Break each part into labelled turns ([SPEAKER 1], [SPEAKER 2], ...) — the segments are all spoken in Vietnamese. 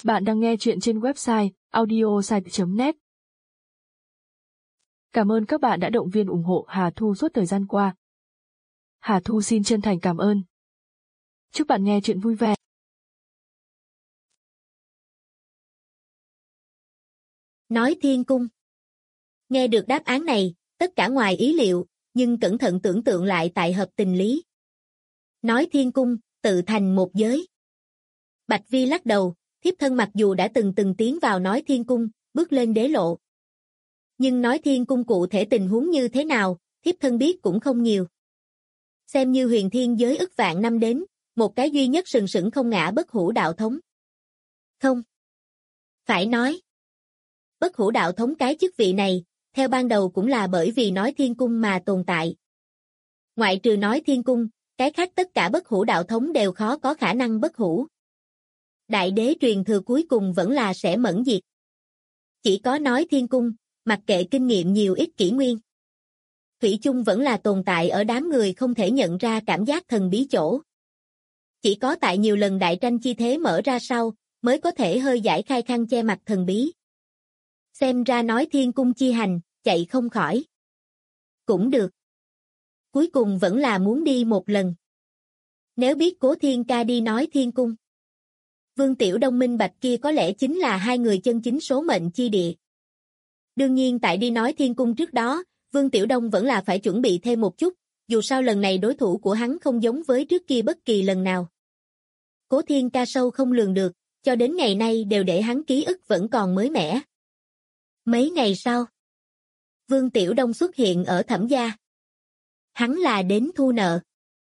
[SPEAKER 1] Bạn đang nghe chuyện trên website audiosite.net. Cảm ơn các bạn đã động viên ủng hộ Hà Thu suốt thời gian qua. Hà Thu xin chân thành cảm ơn. Chúc bạn nghe chuyện vui vẻ.
[SPEAKER 2] Nói thiên cung. Nghe được đáp án này, tất cả ngoài ý liệu, nhưng cẩn thận tưởng tượng lại tại hợp tình lý. Nói thiên cung, tự thành một giới. Bạch Vi lắc đầu, thiếp thân mặc dù đã từng tiến vào nói thiên cung, bước lên đế lộ. Nhưng nói thiên cung cụ thể tình huống như thế nào, thiếp thân biết cũng không nhiều. Xem như huyền thiên giới ức vạn năm đến, một cái duy nhất sừng sững không ngã bất hủ đạo thống. Không. Phải nói. Bất hủ đạo thống cái chức vị này, theo ban đầu cũng là bởi vì nói thiên cung mà tồn tại. Ngoại trừ nói thiên cung, cái khác tất cả bất hủ đạo thống đều khó có khả năng bất hủ. Đại đế truyền thừa cuối cùng vẫn là sẽ mẫn diệt. Chỉ có nói thiên cung, mặc kệ kinh nghiệm nhiều ít kỷ nguyên. Thủy chung vẫn là tồn tại ở đám người không thể nhận ra cảm giác thần bí chỗ. Chỉ có tại nhiều lần đại tranh chi thế mở ra sau, mới có thể hơi giải khai khăn che mặt thần bí. Xem ra nói thiên cung chi hành, chạy không khỏi. Cũng được. Cuối cùng vẫn là muốn đi một lần. Nếu biết Cố Thiên Ca đi nói thiên cung, Vương Tiểu Đông minh bạch kia có lẽ chính là hai người chân chính số mệnh chi địa. Đương nhiên tại đi nói thiên cung trước đó, Vương Tiểu Đông vẫn là phải chuẩn bị thêm một chút, dù sao lần này đối thủ của hắn không giống với trước kia bất kỳ lần nào. Cố Thiên Ca sâu không lường được, cho đến ngày nay đều để hắn ký ức vẫn còn mới mẻ. Mấy ngày sau, Vương Tiểu Đông xuất hiện ở Thẩm gia. Hắn là đến thu nợ.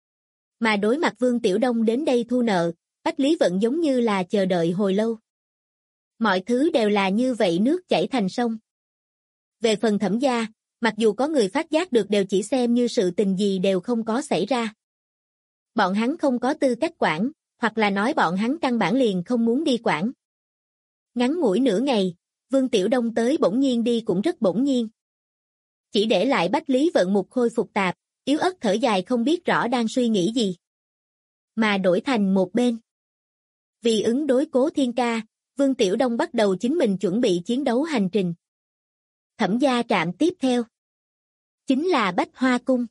[SPEAKER 2] Mà đối mặt Vương Tiểu Đông đến đây thu nợ, Bách Lý Vận giống như là chờ đợi hồi lâu. Mọi thứ đều là như vậy nước chảy thành sông. Về phần Thẩm gia, mặc dù có người phát giác được đều chỉ xem như sự tình gì đều không có xảy ra. Bọn hắn không có tư cách quản, hoặc là nói bọn hắn căn bản liền không muốn đi quản. Ngắn ngủi nửa ngày, Vương Tiểu Đông tới bỗng nhiên đi cũng rất bỗng nhiên. Chỉ để lại Bách Lý Vận một khôi phục tạp, yếu ớt thở dài không biết rõ đang suy nghĩ gì. Mà đổi thành một bên. Vì ứng đối Cố Thiên Ca, Vương Tiểu Đông bắt đầu chính mình chuẩn bị chiến đấu hành trình. Thẩm gia trạm tiếp theo chính là Bách Hoa Cung.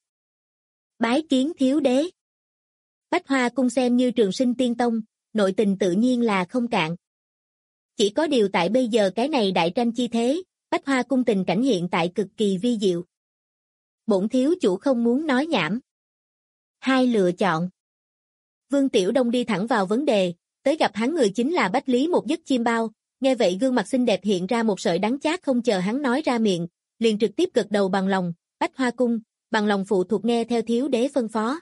[SPEAKER 2] Bái kiến thiếu đế. Bách Hoa Cung xem như trường sinh tiên tông, nội tình tự nhiên là không cạn. Chỉ có điều tại bây giờ cái này đại tranh chi thế, Bách Hoa Cung tình cảnh hiện tại cực kỳ vi diệu. Bổn thiếu chủ không muốn nói nhảm. Hai lựa chọn. Vương Tiểu Đông đi thẳng vào vấn đề, tới gặp hắn người chính là Bách Lý một giấc chim bao, nghe vậy gương mặt xinh đẹp hiện ra một sợi đắng chát không chờ hắn nói ra miệng, liền trực tiếp gật đầu bằng lòng, Bách Hoa Cung, bằng lòng phụ thuộc nghe theo thiếu đế phân phó.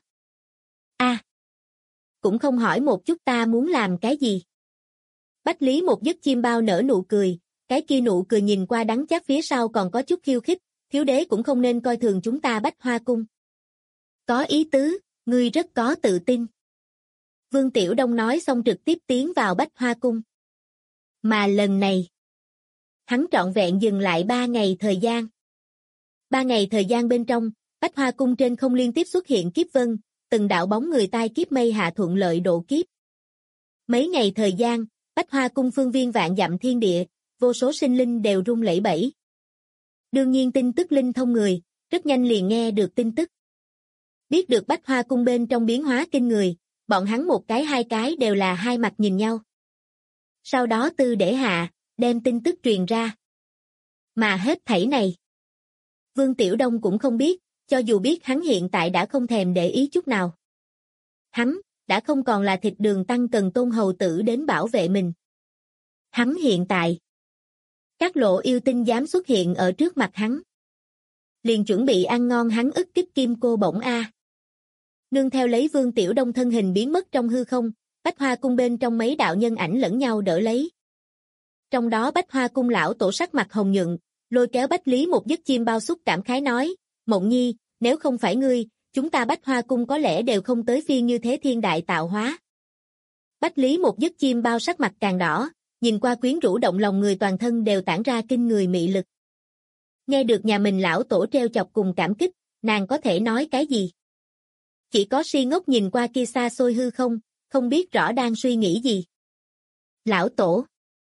[SPEAKER 2] Cũng không hỏi một chút ta muốn làm cái gì. Bách Lý một giấc chim bao nở nụ cười, cái kia nụ cười nhìn qua đắng chát phía sau còn có chút khiêu khích, thiếu đế cũng không nên coi thường chúng ta Bách Hoa Cung. Có ý tứ, ngươi rất có tự tin. Vương Tiểu Đông nói xong trực tiếp tiến vào Bách Hoa Cung. Mà lần này, hắn trọn vẹn dừng lại 3 ngày thời gian. 3 ngày thời gian bên trong, Bách Hoa Cung trên không liên tiếp xuất hiện kiếp vân, từng đạo bóng người tai kiếp mây hạ thuận lợi độ kiếp. Mấy ngày thời gian, Bách Hoa Cung phương viên vạn dặm thiên địa, vô số sinh linh đều rung lẩy bẩy. Đương nhiên tin tức linh thông người, rất nhanh liền nghe được tin tức. Biết được Bách Hoa Cung bên trong biến hóa kinh người, bọn hắn một cái hai cái đều là hai mặt nhìn nhau. Sau đó tư để hạ, đem tin tức truyền ra. Mà hết thảy này, Vương Tiểu Đông cũng không biết, cho dù biết hắn hiện tại đã không thèm để ý chút nào. Hắn, đã không còn là thịt đường tăng cần tôn hầu tử đến bảo vệ mình. Hắn hiện tại, các lộ yêu tinh dám xuất hiện ở trước mặt hắn. Liền chuẩn bị ăn ngon hắn ức kích kim cô bổng a. Nương theo lấy Vương Tiểu Đông thân hình biến mất trong hư không, Bách Hoa Cung bên trong mấy đạo nhân ảnh lẫn nhau đỡ lấy. Trong đó Bách Hoa Cung lão tổ sắc mặt hồng nhuận, lôi kéo Bách Lý một giấc chim bao xúc cảm khái nói, Mộng Nhi, nếu không phải ngươi, chúng ta Bách Hoa Cung có lẽ đều không tới phiên như thế thiên đại tạo hóa. Bách Lý một giấc chim bao sắc mặt càng đỏ, nhìn qua quyến rũ động lòng người toàn thân đều tản ra kinh người mị lực. Nghe được nhà mình lão tổ treo chọc cùng cảm kích, nàng có thể nói cái gì? Chỉ có si ngốc nhìn qua kia xa xôi hư không biết rõ đang suy nghĩ gì. Lão tổ.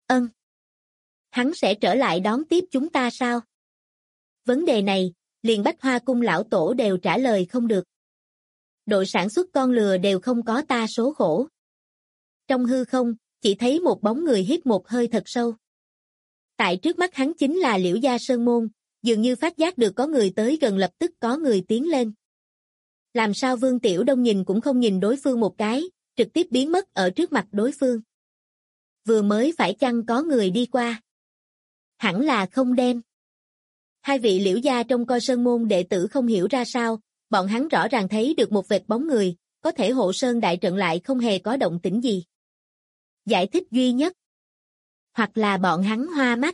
[SPEAKER 2] Ân. Hắn sẽ trở lại đón tiếp chúng ta sao? Vấn đề này, liền Bách Hoa Cung lão tổ đều trả lời không được. Đội sản xuất con lừa đều không có ta số khổ. Trong hư không, chỉ thấy một bóng người hít một hơi thật sâu. Tại trước mắt hắn chính là Liễu Gia Sơn Môn, dường như phát giác được có người tới gần lập tức có người tiến lên. Làm sao Vương Tiểu Đông nhìn cũng không nhìn đối phương một cái, trực tiếp biến mất ở trước mặt đối phương. Vừa mới phải chăng có người đi qua? Hẳn là không đem. Hai vị Liễu Gia trong coi Sơn Môn đệ tử không hiểu ra sao, bọn hắn rõ ràng thấy được một vệt bóng người, có thể hộ sơn đại trận lại không hề có động tĩnh gì. Giải thích duy nhất. Hoặc là bọn hắn hoa mắt.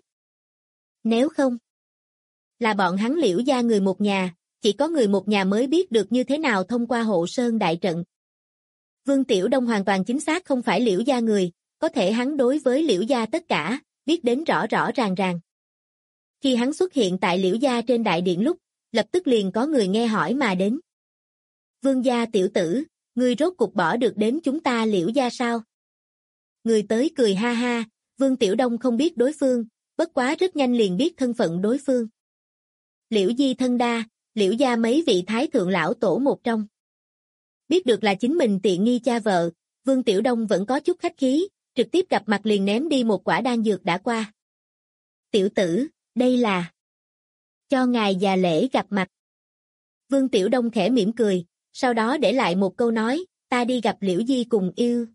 [SPEAKER 2] Nếu không, là bọn hắn Liễu Gia người một nhà, chỉ có người một nhà mới biết được như thế nào thông qua hộ sơn đại trận. Vương Tiểu Đông hoàn toàn chính xác không phải Liễu Gia người, có thể hắn đối với Liễu Gia tất cả, biết đến rõ rõ ràng ràng. Khi hắn xuất hiện tại Liễu Gia trên đại điện lúc, lập tức liền có người nghe hỏi mà đến. Vương gia tiểu tử, ngươi rốt cục bỏ được đến chúng ta Liễu Gia sao? Người tới cười ha ha, Vương Tiểu Đông không biết đối phương, bất quá rất nhanh liền biết thân phận đối phương. Liễu Di Thân Đa, Liễu Gia mấy vị thái thượng lão tổ một trong. Biết được là chính mình tiện nghi cha vợ, Vương Tiểu Đông vẫn có chút khách khí, trực tiếp gặp mặt liền ném đi một quả đan dược đã qua. Tiểu tử, đây là cho ngài già lễ gặp mặt. Vương Tiểu Đông khẽ mỉm cười, sau đó để lại một câu nói, ta đi gặp Liễu Di cùng yêu.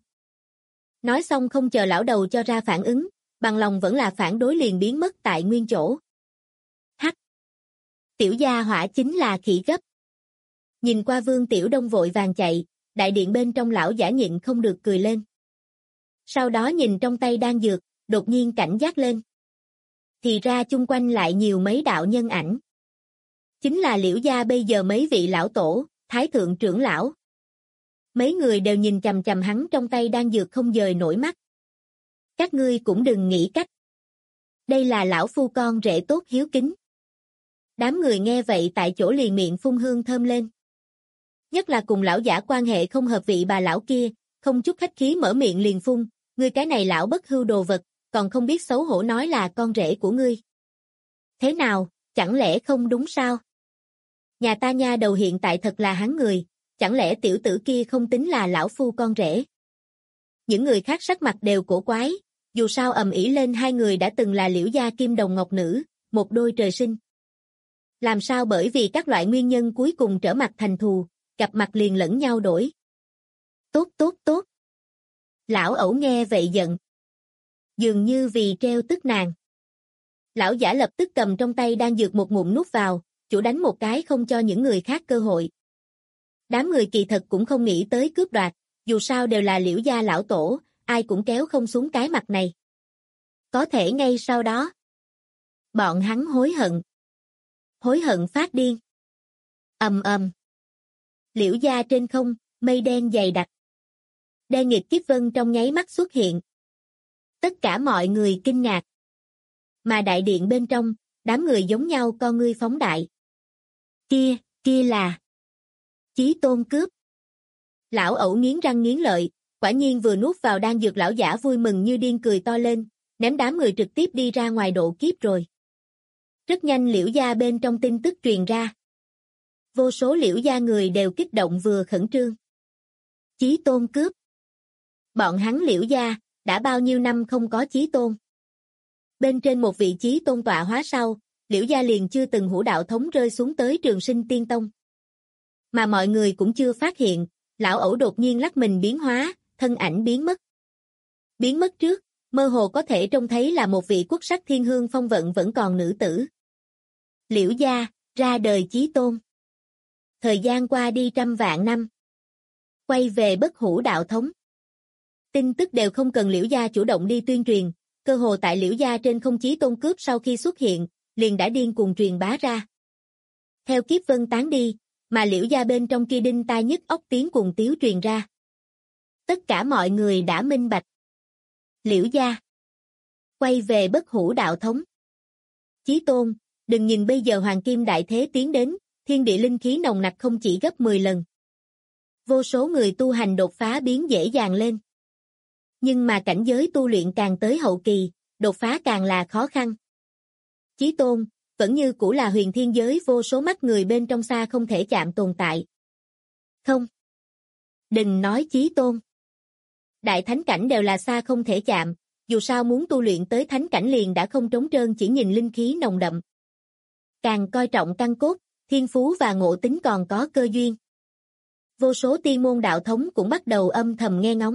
[SPEAKER 2] Nói xong không chờ lão đầu cho ra phản ứng, bằng lòng vẫn là phản đối liền biến mất tại nguyên chỗ. Hắc. Tiểu gia hỏa chính là khỉ gấp. Nhìn qua Vương Tiểu Đông vội vàng chạy, đại điện bên trong lão giả nhịn không được cười lên. Sau đó nhìn trong tay đan dược, đột nhiên cảnh giác lên. Thì ra chung quanh lại nhiều mấy đạo nhân ảnh. Chính là Liễu Gia bây giờ mấy vị lão tổ, thái thượng trưởng lão. Mấy người đều nhìn chằm chằm hắn trong tay đan dược không dời nổi mắt. Các ngươi cũng đừng nghĩ cách. Đây là lão phu con rể tốt hiếu kính. Đám người nghe vậy tại chỗ liền miệng phun hương thơm lên. Nhất là cùng lão giả quan hệ không hợp vị bà lão kia, không chút khách khí mở miệng liền phun, ngươi cái này lão bất hưu đồ vật, còn không biết xấu hổ nói là con rể của ngươi. Thế nào, chẳng lẽ không đúng sao? Nhà ta nha đầu hiện tại thật là hắn người, chẳng lẽ tiểu tử kia không tính là lão phu con rể? Những người khác sắc mặt đều cổ quái, dù sao ầm ĩ lên hai người đã từng là Liễu Gia kim đồng ngọc nữ, một đôi trời sinh. Làm sao bởi vì các loại nguyên nhân cuối cùng trở mặt thành thù, gặp mặt liền lẫn nhau đổi. Tốt tốt tốt. Lão ẩu nghe vậy giận. Dường như vì treo tức nàng. Lão giả lập tức cầm trong tay đang dược một ngụm nuốt vào, chủ đánh một cái không cho những người khác cơ hội. Đám người kỳ thật cũng không nghĩ tới cướp đoạt, dù sao đều là Liễu Gia lão tổ, ai cũng kéo không xuống cái mặt này. Có thể ngay sau đó, bọn hắn hối hận phát điên. Ầm ầm. Liễu Gia trên không, mây đen dày đặc. Đen nghịt kiếp vân trong nháy mắt xuất hiện. Tất cả mọi người kinh ngạc. Mà đại điện bên trong, đám người giống nhau con ngươi phóng đại. Kia là Chí Tôn cướp. Lão ẩu nghiến răng nghiến lợi, quả nhiên vừa nuốt vào đan dược lão giả vui mừng như điên cười to lên, ném đám người trực tiếp đi ra ngoài độ kiếp rồi. Rất nhanh Liễu Gia bên trong tin tức truyền ra. Vô số Liễu Gia người đều kích động vừa khẩn trương. Chí Tôn cướp. Bọn hắn Liễu Gia, đã bao nhiêu năm không có Chí Tôn. Bên trên một vị Chí Tôn tọa hóa sau, Liễu Gia liền chưa từng hữu đạo thống rơi xuống tới Trường Sinh Tiên Tông. Mà mọi người cũng chưa phát hiện, lão ẩu đột nhiên lắc mình biến hóa, thân ảnh biến mất. Biến mất trước, mơ hồ có thể trông thấy là một vị quốc sắc thiên hương phong vận vẫn còn nữ tử. Liễu Gia, ra đời Chí Tôn. Thời gian qua đi trăm vạn năm. Quay về bất hủ đạo thống. Tin tức đều không cần Liễu Gia chủ động đi tuyên truyền, cơ hồ tại Liễu Gia trên không Chí Tôn cướp sau khi xuất hiện, liền đã điên cuồng truyền bá ra. Theo kiếp vân tán đi, mà Liễu Gia bên trong kia đinh tai nhức óc tiếng cuồng tiếu truyền ra. Tất cả mọi người đã minh bạch. Liễu Gia quay về bất hủ đạo thống. Chí Tôn, đừng nhìn bây giờ hoàng kim đại thế tiến đến, thiên địa linh khí nồng nặc không chỉ gấp 10 lần. Vô số người tu hành đột phá biến dễ dàng lên. Nhưng mà cảnh giới tu luyện càng tới hậu kỳ, đột phá càng là khó khăn. Chí tôn, vẫn như cũ là huyền thiên giới vô số mắt người bên trong xa không thể chạm tồn tại. Không. Đừng nói chí tôn. Đại thánh cảnh đều là xa không thể chạm, dù sao muốn tu luyện tới thánh cảnh liền đã không trống trơn chỉ nhìn linh khí nồng đậm. Càng coi trọng căn cốt, thiên phú và ngộ tính còn có cơ duyên. Vô số tiên môn đạo thống cũng bắt đầu âm thầm nghe ngóng.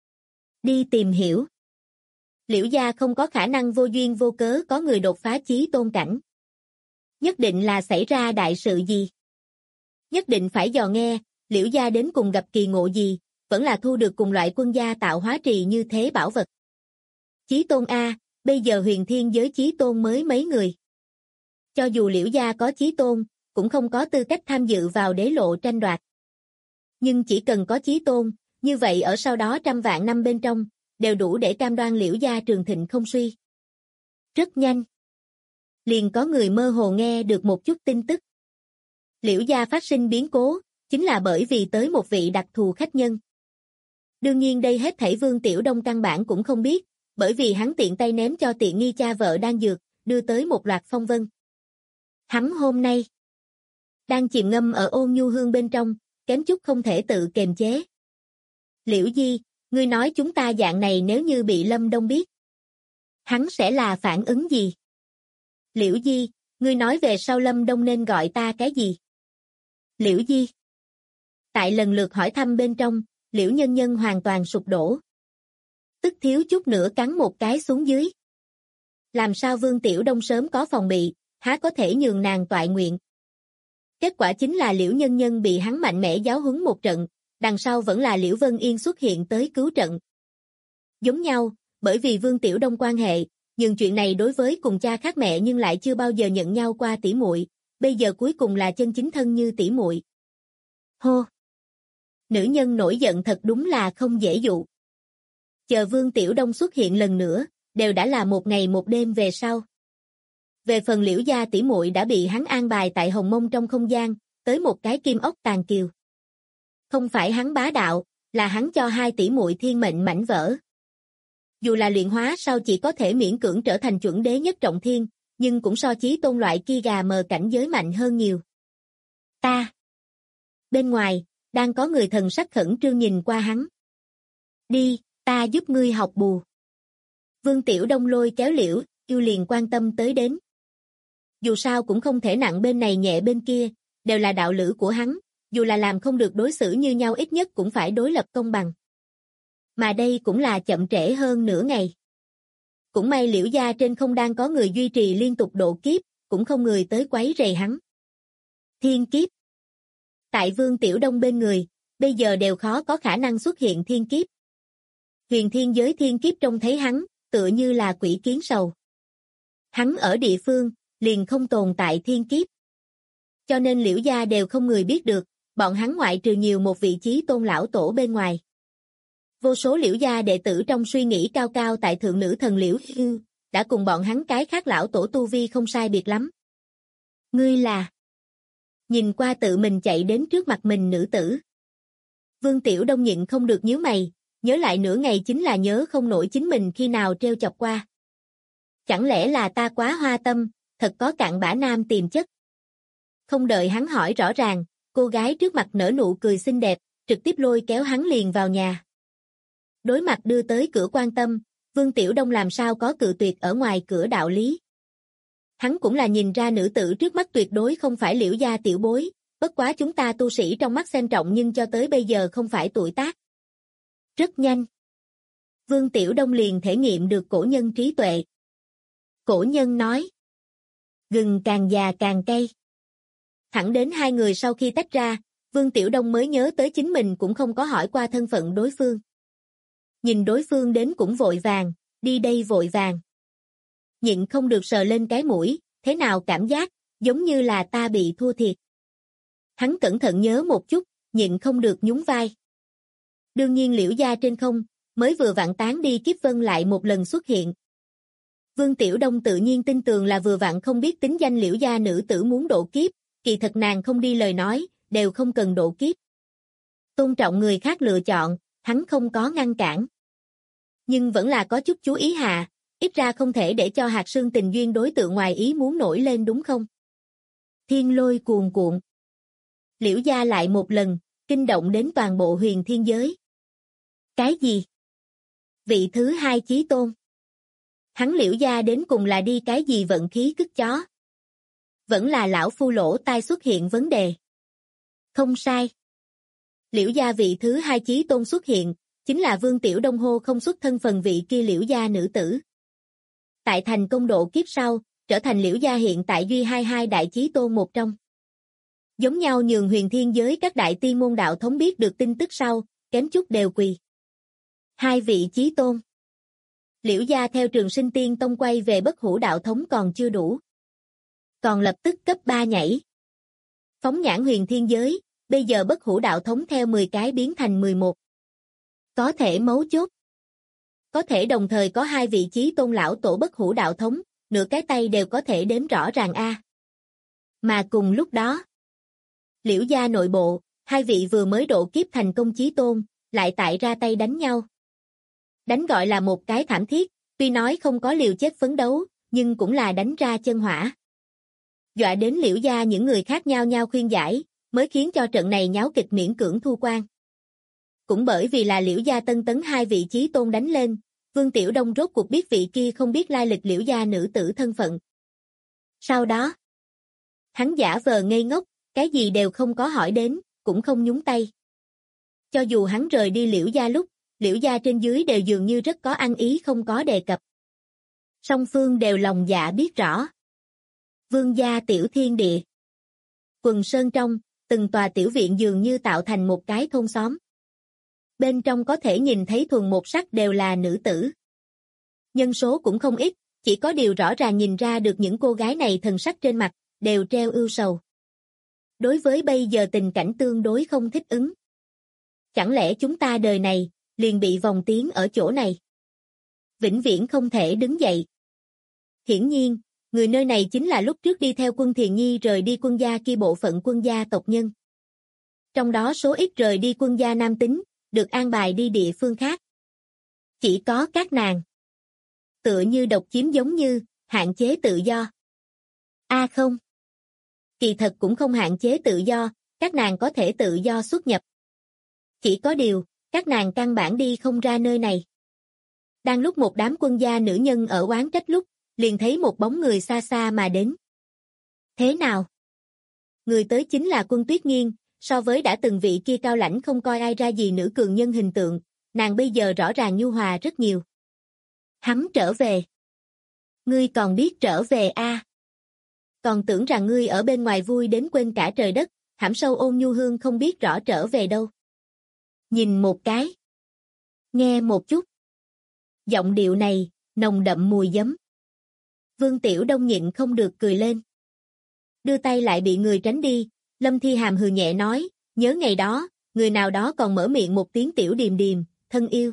[SPEAKER 2] Đi tìm hiểu. Liễu gia không có khả năng vô duyên vô cớ có người đột phá chí tôn cảnh. Nhất định là xảy ra đại sự gì. Nhất định phải dò nghe, Liễu gia đến cùng gặp kỳ ngộ gì, vẫn là thu được cùng loại quân gia tạo hóa trì như thế bảo vật. Chí tôn A, bây giờ huyền thiên giới chí tôn mới mấy người. Cho dù Liễu gia có chí tôn, cũng không có tư cách tham dự vào đế lộ tranh đoạt. Nhưng chỉ cần có chí tôn, như vậy ở sau đó trăm vạn năm bên trong, đều đủ để cam đoan Liễu gia trường thịnh không suy. Rất nhanh. Liền có người mơ hồ nghe được một chút tin tức. Liễu gia phát sinh biến cố, chính là bởi vì tới một vị đặc thù khách nhân. Đương nhiên đây hết thảy Vương Tiểu Đông căn bản cũng không biết, bởi vì hắn tiện tay ném cho tiện nghi cha vợ đang dược, đưa tới một loạt phong vân. Hắn hôm nay đang chìm ngâm ở ôn nhu hương bên trong, kém chút không thể tự kềm chế. Liễu Di, ngươi nói chúng ta dạng này nếu như bị Lâm Đông biết, hắn sẽ là phản ứng gì? Liễu Di, ngươi nói về sau Lâm Đông nên gọi ta cái gì? Liễu Di. Tại lần lượt hỏi thăm bên trong, Liễu Nhân Nhân hoàn toàn sụp đổ. Tức thiếu chút nữa cắn một cái xuống dưới. Làm sao Vương Tiểu Đông sớm có phòng bị, há có thể nhường nàng toại nguyện. Kết quả chính là Liễu Nhân Nhân bị hắn mạnh mẽ giáo huấn một trận, đằng sau vẫn là Liễu Vân Yên xuất hiện tới cứu trận. Giống nhau, bởi vì Vương Tiểu Đông quan hệ, nhưng chuyện này đối với cùng cha khác mẹ nhưng lại chưa bao giờ nhận nhau qua tỉ muội, bây giờ cuối cùng là chân chính thân như tỉ muội. Hô! Nữ nhân nổi giận thật đúng là không dễ dụ. Chờ Vương Tiểu Đông xuất hiện lần nữa, đều đã là một ngày một đêm về sau. Về phần Liễu gia tỉ muội đã bị hắn an bài tại Hồng Mông trong không gian, tới một cái kim ốc tàn kiều. Không phải hắn bá đạo, là hắn cho hai tỉ muội thiên mệnh mảnh vỡ. Dù là luyện hóa sau chỉ có thể miễn cưỡng trở thành chuẩn đế nhất trọng thiên, nhưng cũng so chí tôn loại kia gà mờ cảnh giới mạnh hơn nhiều. Ta. Bên ngoài, đang có người thần sắc khẩn trương nhìn qua hắn. Đi, ta giúp ngươi học bù. Vương Tiểu Đông lôi kéo Liễu Yêu liền quan tâm tới đến. Dù sao cũng không thể nặng bên này nhẹ bên kia, đều là đạo lữ của hắn, dù là làm không được đối xử như nhau ít nhất cũng phải đối lập công bằng. Mà đây cũng là chậm trễ hơn nửa ngày. Cũng may Liễu gia trên không đang có người duy trì liên tục độ kiếp, cũng không người tới quấy rầy hắn. Thiên kiếp. Tại Vương Tiểu Đông bên người, bây giờ đều khó có khả năng xuất hiện thiên kiếp. Huyền thiên giới thiên kiếp trông thấy hắn, tựa như là quỷ kiến sầu. Hắn ở địa phương, liền không tồn tại thiên kiếp. Cho nên Liễu gia đều không người biết được, bọn hắn ngoại trừ nhiều một vị chí tôn lão tổ bên ngoài. Vô số Liễu gia đệ tử trong suy nghĩ cao cao tại thượng nữ thần Liễu Hư, đã cùng bọn hắn cái khác lão tổ tu vi không sai biệt lắm. Ngươi là... Nhìn qua tự mình chạy đến trước mặt mình nữ tử. Vương Tiểu Đông nhịn không được nhíu mày, nhớ lại nửa ngày chính là nhớ không nổi chính mình khi nào treo chọc qua. Chẳng lẽ là ta quá hoa tâm, thật có cặn bã nam tiềm chất. Không đợi hắn hỏi rõ ràng, cô gái trước mặt nở nụ cười xinh đẹp, trực tiếp lôi kéo hắn liền vào nhà. Đối mặt đưa tới cửa quan tâm, Vương Tiểu Đông làm sao có cự tuyệt ở ngoài cửa đạo lý. Hắn cũng là nhìn ra nữ tử trước mắt tuyệt đối không phải Liễu gia tiểu bối, bất quá chúng ta tu sĩ trong mắt xem trọng nhưng cho tới bây giờ không phải tuổi tác. Rất nhanh. Vương Tiểu Đông liền thể nghiệm được cổ nhân trí tuệ. Cổ nhân nói. Gừng càng già càng cay. Thẳng đến hai người sau khi tách ra, Vương Tiểu Đông mới nhớ tới chính mình cũng không có hỏi qua thân phận đối phương. Nhìn đối phương đến cũng vội vàng, đi đây vội vàng. Nhịn không được sờ lên cái mũi, thế nào cảm giác, giống như là ta bị thua thiệt. Hắn cẩn thận nhớ một chút, nhịn không được nhún vai. Đương nhiên Liễu gia trên không, mới vừa vặn tán đi kiếp vân lại một lần xuất hiện. Vương Tiểu Đông tự nhiên tin tưởng là vừa vặn không biết tính danh Liễu gia nữ tử muốn độ kiếp, kỳ thật nàng không đi lời nói, đều không cần độ kiếp. Tôn trọng người khác lựa chọn, hắn không có ngăn cản. Nhưng vẫn là có chút chú ý hạ, ít ra không thể để cho hạt sương tình duyên đối tượng ngoài ý muốn nổi lên đúng không? Thiên lôi cuồn cuộn. Liễu gia lại một lần, kinh động đến toàn bộ huyền thiên giới. Cái gì? Vị thứ hai chí tôn. Hắn Liễu gia đến cùng là đi cái gì vận khí cứt chó? Vẫn là lão phu lỗ tai xuất hiện vấn đề. Không sai. Liễu gia vị thứ hai chí tôn xuất hiện, chính là Vương Tiểu Đông hô không xuất thân phần vị kia Liễu gia nữ tử. Tại thành công độ kiếp sau, trở thành Liễu gia hiện tại duy hai đại chí tôn một trong. Giống nhau nhường huyền thiên giới các đại tiên môn đạo thống biết được tin tức sau, kém chút đều quỳ. Hai vị chí tôn. Liễu gia theo Trường Sinh Tiên Tông quay về Bất Hủ đạo thống còn chưa đủ. Còn lập tức cấp 3 nhảy. Phóng nhãn huyền thiên giới, bây giờ Bất Hủ đạo thống theo 10 cái biến thành 11. Có thể mấu chốt. Có thể đồng thời có hai vị chí tôn lão tổ Bất Hủ đạo thống, nửa cái tay đều có thể đếm rõ ràng a. Mà cùng lúc đó, Liễu gia nội bộ, hai vị vừa mới độ kiếp thành công chí tôn, lại tại ra tay đánh nhau. Đánh gọi là một cái thảm thiết, tuy nói không có liều chết phấn đấu, nhưng cũng là đánh ra chân hỏa. Dọa đến Liễu gia những người khác nhau nhau khuyên giải, mới khiến cho trận này nháo kịch miễn cưỡng thu quan. Cũng bởi vì là Liễu gia tân tấn hai vị chí tôn đánh lên, Vương Tiểu Đông rốt cuộc biết vị kia không biết lai lịch Liễu gia nữ tử thân phận. Sau đó, hắn giả vờ ngây ngốc, cái gì đều không có hỏi đến, cũng không nhúng tay. Cho dù hắn rời đi Liễu gia lúc, Liễu gia trên dưới đều dường như rất có ăn ý không có đề cập. Song phương đều lòng dạ biết rõ. Vương gia tiểu thiên địa. Quần sơn trong, từng tòa tiểu viện dường như tạo thành một cái thôn xóm. Bên trong có thể nhìn thấy thuần một sắc đều là nữ tử. Nhân số cũng không ít, chỉ có điều rõ ràng nhìn ra được những cô gái này thần sắc trên mặt, đều treo ưu sầu. Đối với bây giờ tình cảnh tương đối không thích ứng. Chẳng lẽ chúng ta đời này, liền bị vòng tiến ở chỗ này? Vĩnh viễn không thể đứng dậy. Hiển nhiên, người nơi này chính là lúc trước đi theo Quân Thiền Nhi rời đi Quân gia kia bộ phận Quân gia tộc nhân. Trong đó số ít rời đi Quân gia nam tính, được an bài đi địa phương khác. Chỉ có các nàng. Tựa như độc chiếm giống như, hạn chế tự do. Không. Kỳ thật cũng không hạn chế tự do, các nàng có thể tự do xuất nhập. Chỉ có điều, các nàng căn bản đi không ra nơi này. Đang lúc một đám quân gia nữ nhân ở oán trách lúc, liền thấy một bóng người xa xa mà đến. Thế nào? Người tới chính là Quân Tuyết Nghiên, so với đã từng vị kia cao lãnh không coi ai ra gì nữ cường nhân hình tượng, nàng bây giờ rõ ràng nhu hòa rất nhiều. Hắn trở về. Ngươi còn biết trở về a? Còn tưởng rằng ngươi ở bên ngoài vui đến quên cả trời đất, hãm sâu ôn nhu hương không biết rõ trở về đâu. Nhìn một cái. Nghe một chút. Giọng điệu này, nồng đậm mùi giấm. Vương Tiểu Đông nhịn không được cười lên. Đưa tay lại bị người tránh đi, Lâm Thi Hàm hừ nhẹ nói, nhớ ngày đó, người nào đó còn mở miệng một tiếng tiểu điềm điềm, thân yêu.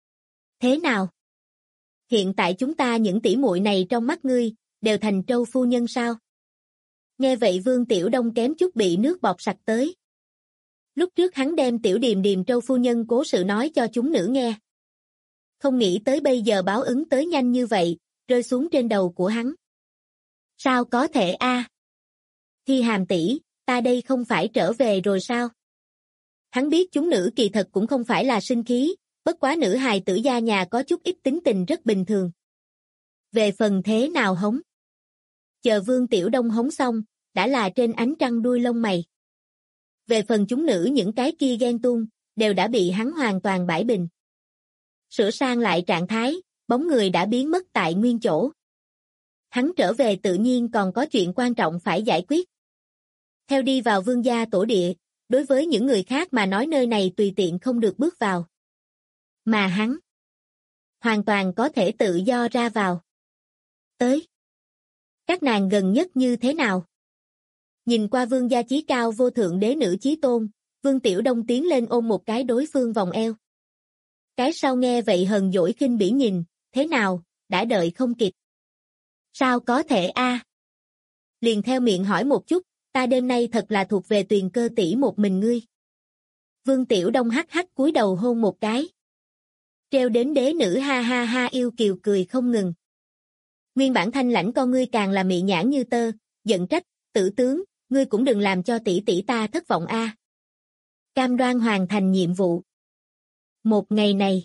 [SPEAKER 2] Thế nào? Hiện tại chúng ta những tỷ muội này trong mắt ngươi, đều thành trâu phu nhân sao? Nghe vậy Vương Tiểu Đông kém chút bị nước bọt sặc tới. Lúc trước hắn đem tiểu điềm điềm trâu phu nhân cố sự nói cho chúng nữ nghe. Không nghĩ tới bây giờ báo ứng tới nhanh như vậy, rơi xuống trên đầu của hắn. Sao có thể a? Thi Hàm tỷ, ta đây không phải trở về rồi sao? Hắn biết chúng nữ kỳ thật cũng không phải là sinh khí, bất quá nữ hài tử gia nhà có chút ít tính tình rất bình thường. Về phần thế nào hống? Chờ Vương Tiểu Đông hống xong, đã là trên ánh trăng đuôi lông mày. Về phần chúng nữ những cái kia ghen tuông, đều đã bị hắn hoàn toàn bãi bình. Sửa sang lại trạng thái, bóng người đã biến mất tại nguyên chỗ. Hắn trở về tự nhiên còn có chuyện quan trọng phải giải quyết. Theo đi vào Vương gia tổ địa, đối với những người khác mà nói nơi này tùy tiện không được bước vào. Mà hắn, hoàn toàn có thể tự do ra vào. Tới. Các nàng gần nhất như thế nào? Nhìn qua Vương gia chí cao vô thượng đế nữ chí tôn, Vương Tiểu Đông tiến lên ôm một cái đối phương vòng eo. Cái sau nghe vậy hờn dỗi khinh bỉ nhìn, thế nào, đã đợi không kịp. Sao có thể a? Liền theo miệng hỏi một chút, ta đêm nay thật là thuộc về Tuyền Cơ tỷ một mình ngươi. Vương Tiểu Đông hắc hắc cúi đầu hôn một cái. Treo đến đế nữ ha ha ha yêu kiều cười không ngừng. Nguyên bản thanh lãnh con ngươi càng là mị nhãn như tơ, giận trách, tử tướng, ngươi cũng đừng làm cho tỷ tỷ ta thất vọng a. Cam đoan hoàn thành nhiệm vụ. Một ngày này,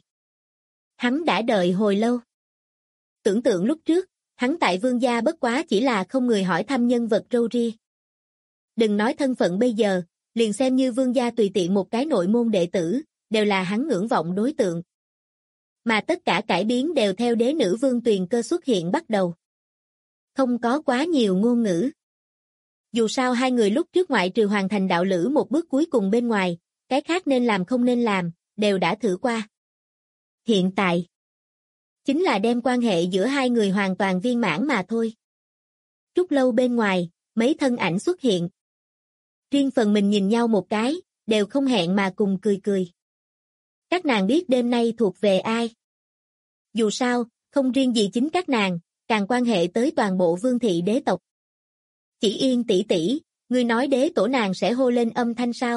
[SPEAKER 2] hắn đã đợi hồi lâu. Tưởng tượng lúc trước, hắn tại Vương gia bất quá chỉ là không người hỏi thăm nhân vật râu ria. Đừng nói thân phận bây giờ, liền xem như Vương gia tùy tiện một cái nội môn đệ tử, đều là hắn ngưỡng vọng đối tượng. Mà tất cả cải biến đều theo đế nữ Vương Tuyền Cơ xuất hiện bắt đầu. Không có quá nhiều ngôn ngữ. Dù sao hai người lúc trước ngoại trừ hoàn thành đạo lữ một bước cuối cùng bên ngoài, cái khác nên làm không nên làm, đều đã thử qua. Hiện tại, chính là đem quan hệ giữa hai người hoàn toàn viên mãn mà thôi. Trúc lâu bên ngoài, mấy thân ảnh xuất hiện. Riêng phần mình nhìn nhau một cái, đều không hẹn mà cùng cười cười. Các nàng biết đêm nay thuộc về ai. Dù sao, không riêng gì chính các nàng, càng quan hệ tới toàn bộ vương thị đế tộc. Chỉ Yên tỷ tỷ, ngươi nói đế tổ nàng sẽ hô lên âm thanh sao?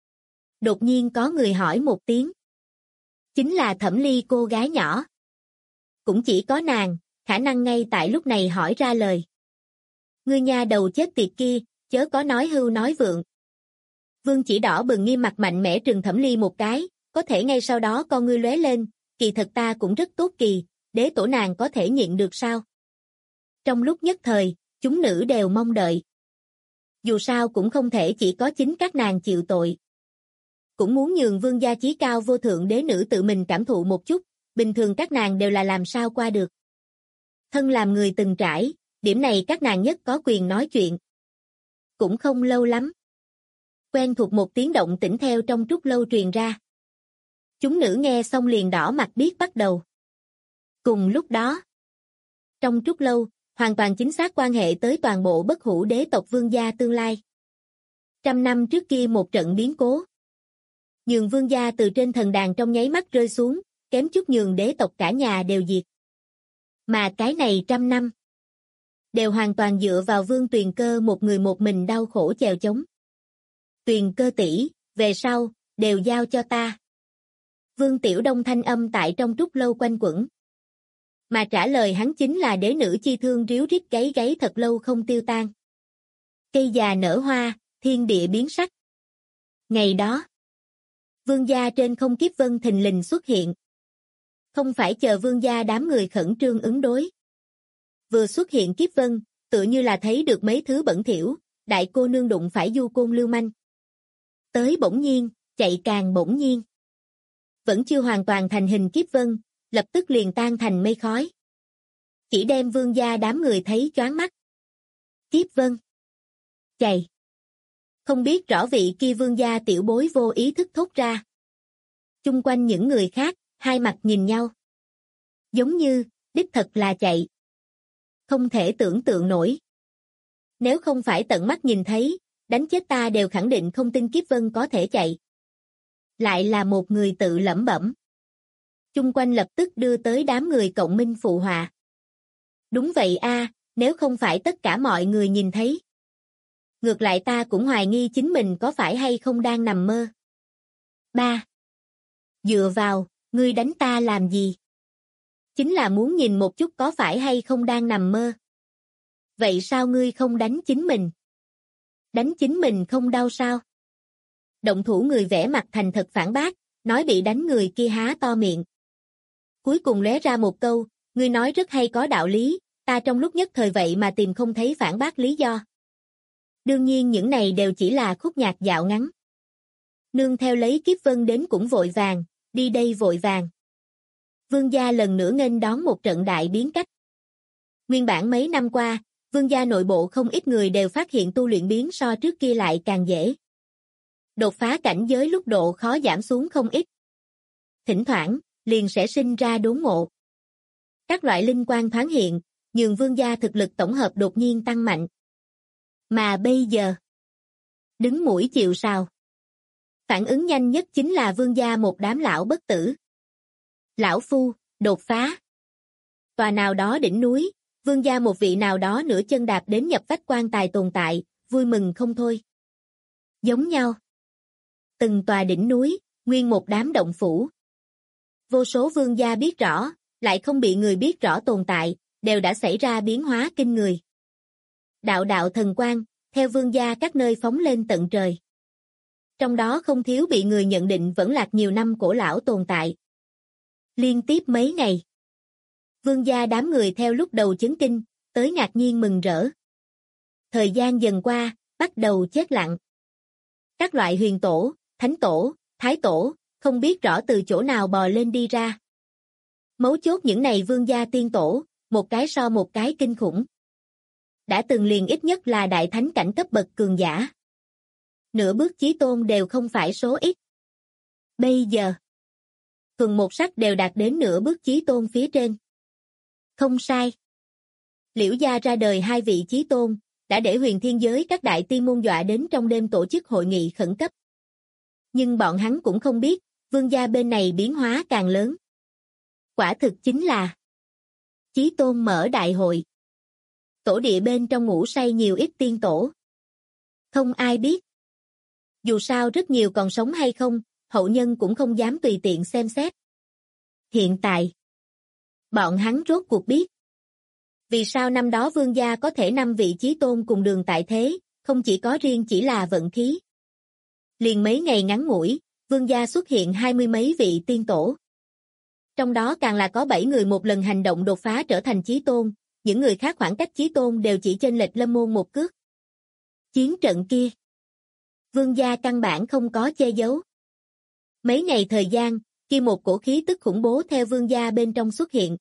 [SPEAKER 2] Đột nhiên có người hỏi một tiếng. Chính là Thẩm Ly cô gái nhỏ. Cũng chỉ có nàng, khả năng ngay tại lúc này hỏi ra lời. Ngươi nha đầu chết tiệt kia, chớ có nói hưu nói vượng. Vương Chỉ Đỏ bừng nghiêm mặt mạnh mẽ trừng Thẩm Ly một cái, có thể ngay sau đó con ngươi lóe lên, kỳ thật ta cũng rất tốt kỳ, đế tổ nàng có thể nhịn được sao? Trong lúc nhất thời, chúng nữ đều mong đợi. Dù sao cũng không thể chỉ có chính các nàng chịu tội. Cũng muốn nhường vương gia chí cao vô thượng đế nữ tự mình cảm thụ một chút, bình thường các nàng đều là làm sao qua được. Thân làm người từng trải, điểm này các nàng nhất có quyền nói chuyện. Cũng không lâu lắm. Quen thuộc một tiếng động tĩnh theo trong trúc lâu truyền ra. Chúng nữ nghe xong liền đỏ mặt biết bắt đầu. Cùng lúc đó, trong trúc lâu, hoàn toàn chính xác quan hệ tới toàn bộ bất hủ đế tộc vương gia tương lai. 100 năm trước kia một trận biến cố. Nhường vương gia từ trên thần đàn trong nháy mắt rơi xuống, kém chút nhường đế tộc cả nhà đều diệt. Mà cái này 100 năm, đều hoàn toàn dựa vào Vương Tuyền Cơ một người một mình đau khổ chèo chống. Tuyền Cơ tỷ, về sau, đều giao cho ta. Vương Tiểu Đông thanh âm tại trong trúc lâu quanh quẩn. Mà trả lời hắn chính là đế nữ chi thương ríu rít gáy gáy thật lâu không tiêu tan. Cây già nở hoa, thiên địa biến sắc. Ngày đó, vương gia trên không kiếp vân thình lình xuất hiện. Không phải chờ vương gia đám người khẩn trương ứng đối. Vừa xuất hiện kiếp vân, tựa như là thấy được mấy thứ bẩn thỉu, đại cô nương đụng phải du côn lưu manh. Tới bỗng nhiên, chạy càng bỗng nhiên. Vẫn chưa hoàn toàn thành hình kiếp vân, lập tức liền tan thành mây khói. Chỉ đem vương gia đám người thấy choáng mắt. Kiếp vân. Chạy. Không biết rõ vị kia vương gia tiểu bối vô ý thức thốt ra. Chung quanh những người khác, hai mặt nhìn nhau. Giống như, đích thật là chạy. Không thể tưởng tượng nổi. Nếu không phải tận mắt nhìn thấy, đánh chết ta đều khẳng định không tin kiếp vân có thể chạy. Lại là một người tự lẩm bẩm. Chung quanh lập tức đưa tới đám người cộng minh phụ họa. Đúng vậy a, nếu không phải tất cả mọi người nhìn thấy. Ngược lại ta cũng hoài nghi chính mình có phải hay không đang nằm mơ. 3. Dựa vào, ngươi đánh ta làm gì? Chính là muốn nhìn một chút có phải hay không đang nằm mơ. Vậy sao ngươi không đánh chính mình? Đánh chính mình không đau sao? Động thủ người vẽ mặt thành thật phản bác, nói bị đánh người kia há to miệng. Cuối cùng lóe ra một câu, ngươi nói rất hay có đạo lý, ta trong lúc nhất thời vậy mà tìm không thấy phản bác lý do. Đương nhiên những này đều chỉ là khúc nhạc dạo ngắn. Nương theo lấy kiếp vân đến cũng vội vàng, đi đây vội vàng. Vương gia lần nữa nghênh đón một trận đại biến cách. Nguyên bản mấy năm qua, vương gia nội bộ không ít người đều phát hiện tu luyện biến so trước kia lại càng dễ. Đột phá cảnh giới lúc độ khó giảm xuống không ít. Thỉnh thoảng, liền sẽ sinh ra đốn ngộ. Các loại linh quang thoáng hiện, nhường vương gia thực lực tổng hợp đột nhiên tăng mạnh. Mà bây giờ, đứng mũi chịu sào. Phản ứng nhanh nhất chính là vương gia một đám lão bất tử. Lão phu, đột phá. Tòa nào đó đỉnh núi, vương gia một vị nào đó nửa chân đạp đến nhập vách quan tài tồn tại, vui mừng không thôi. Giống nhau. Từng tòa đỉnh núi, nguyên một đám động phủ. Vô số vương gia biết rõ, lại không bị người biết rõ tồn tại, đều đã xảy ra biến hóa kinh người. Đạo đạo thần quang, theo vương gia các nơi phóng lên tận trời. Trong đó không thiếu bị người nhận định vẫn lạc nhiều năm cổ lão tồn tại. Liên tiếp mấy ngày, vương gia đám người theo lúc đầu chấn kinh, tới ngạc nhiên mừng rỡ. Thời gian dần qua, bắt đầu chết lặng. Các loại huyền tổ, thánh tổ, thái tổ, không biết rõ từ chỗ nào bò lên đi ra. Mấu chốt những này vương gia tiên tổ, một cái so một cái kinh khủng. Đã từng liền ít nhất là đại thánh cảnh cấp bậc cường giả. Nửa bước chí tôn đều không phải số ít. Bây giờ, thuần một sắc đều đạt đến nửa bước chí tôn phía trên. Không sai. Liễu gia ra đời 2 vị chí tôn, đã để huyền thiên giới các đại tiên môn dọa đến trong đêm tổ chức hội nghị khẩn cấp. Nhưng bọn hắn cũng không biết, vương gia bên này biến hóa càng lớn. Quả thực chính là chí tôn mở đại hội. Tổ địa bên trong ngủ say nhiều ít tiên tổ. Không ai biết. Dù sao rất nhiều còn sống hay không, hậu nhân cũng không dám tùy tiện xem xét. Hiện tại, bọn hắn rốt cuộc biết. Vì sao năm đó vương gia có thể 5 vị chí tôn cùng đường tại thế, không chỉ có riêng chỉ là vận khí. Liền mấy ngày ngắn ngủi, vương gia xuất hiện 20 mấy vị tiên tổ. Trong đó càng là có 7 người một lần hành động đột phá trở thành chí tôn, những người khác khoảng cách chí tôn đều chỉ chênh lệch lâm môn một cước. Chiến trận kia, vương gia căn bản không có che giấu. Mấy ngày thời gian, khi một cổ khí tức khủng bố theo vương gia bên trong xuất hiện.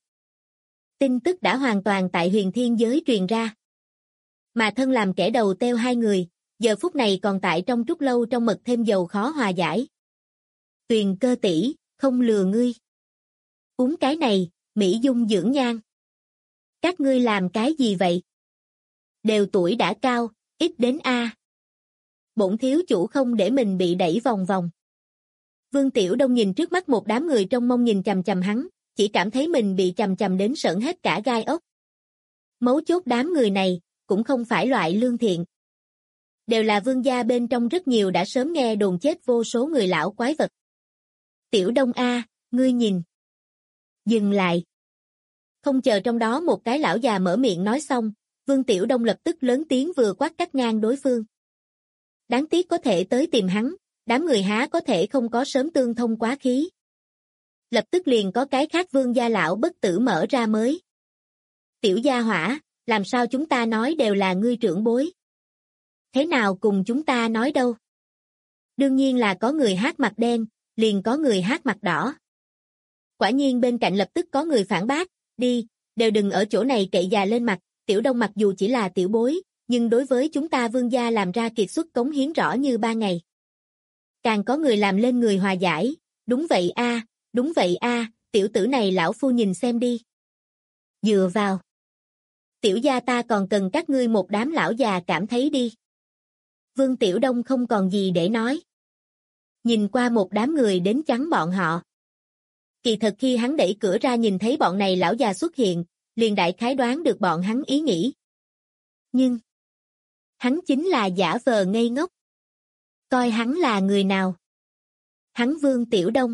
[SPEAKER 2] Tin tức đã hoàn toàn tại huyền thiên giới truyền ra. Mà thân làm kẻ đầu teo 2 người, giờ phút này còn tại trong trúc lâu trong mật thêm dầu khó hòa giải. Tuyền Cơ tỷ, không lừa ngươi. Uống cái này, mỹ dung dưỡng nhan. Các ngươi làm cái gì vậy? Đều tuổi đã cao, ít đến a. Bổn thiếu chủ không để mình bị đẩy vòng vòng. Vương Tiểu Đông nhìn trước mắt một đám người trong mông nhìn chằm chằm hắn, chỉ cảm thấy mình bị chằm chằm đến sởn hết cả gai ốc. Mấu chốt đám người này, cũng không phải loại lương thiện. Đều là vương gia bên trong rất nhiều đã sớm nghe đồn chết vô số người lão quái vật. Tiểu Đông a, ngươi nhìn. Dừng lại. Không chờ trong đó một cái lão già mở miệng nói xong, Vương Tiểu Đông lập tức lớn tiếng vừa quát cắt ngang đối phương. Đáng tiếc có thể tới tìm hắn, đám người há có thể không có sớm tương thông quá khí. Lập tức liền có cái khác vương gia lão bất tử mở ra mới. Tiểu gia hỏa, làm sao chúng ta nói đều là ngươi trưởng bối? Thế nào cùng chúng ta nói đâu? Đương nhiên là có người hát mặt đen, liền có người hát mặt đỏ. Quả nhiên bên cạnh lập tức có người phản bác, đi, đều đừng ở chỗ này cậy già lên mặt, Tiểu Đông mặc dù chỉ là tiểu bối, nhưng đối với chúng ta vương gia làm ra kiệt xuất cống hiến rõ như 3 ngày. Càng có người làm lên người hòa giải, đúng vậy a, đúng vậy a, tiểu tử này lão phu nhìn xem đi. Dựa vào. Tiểu gia ta còn cần các ngươi một đám lão già cảm thấy đi. Vương Tiểu Đông không còn gì để nói. Nhìn qua một đám người đến chắn bọn họ. Kỳ thật khi hắn đẩy cửa ra nhìn thấy bọn này lão già xuất hiện, liền đại khái đoán được bọn hắn ý nghĩ. Nhưng, hắn chính là giả vờ ngây ngốc. Coi hắn là người nào? Hắn Vương Tiểu Đông.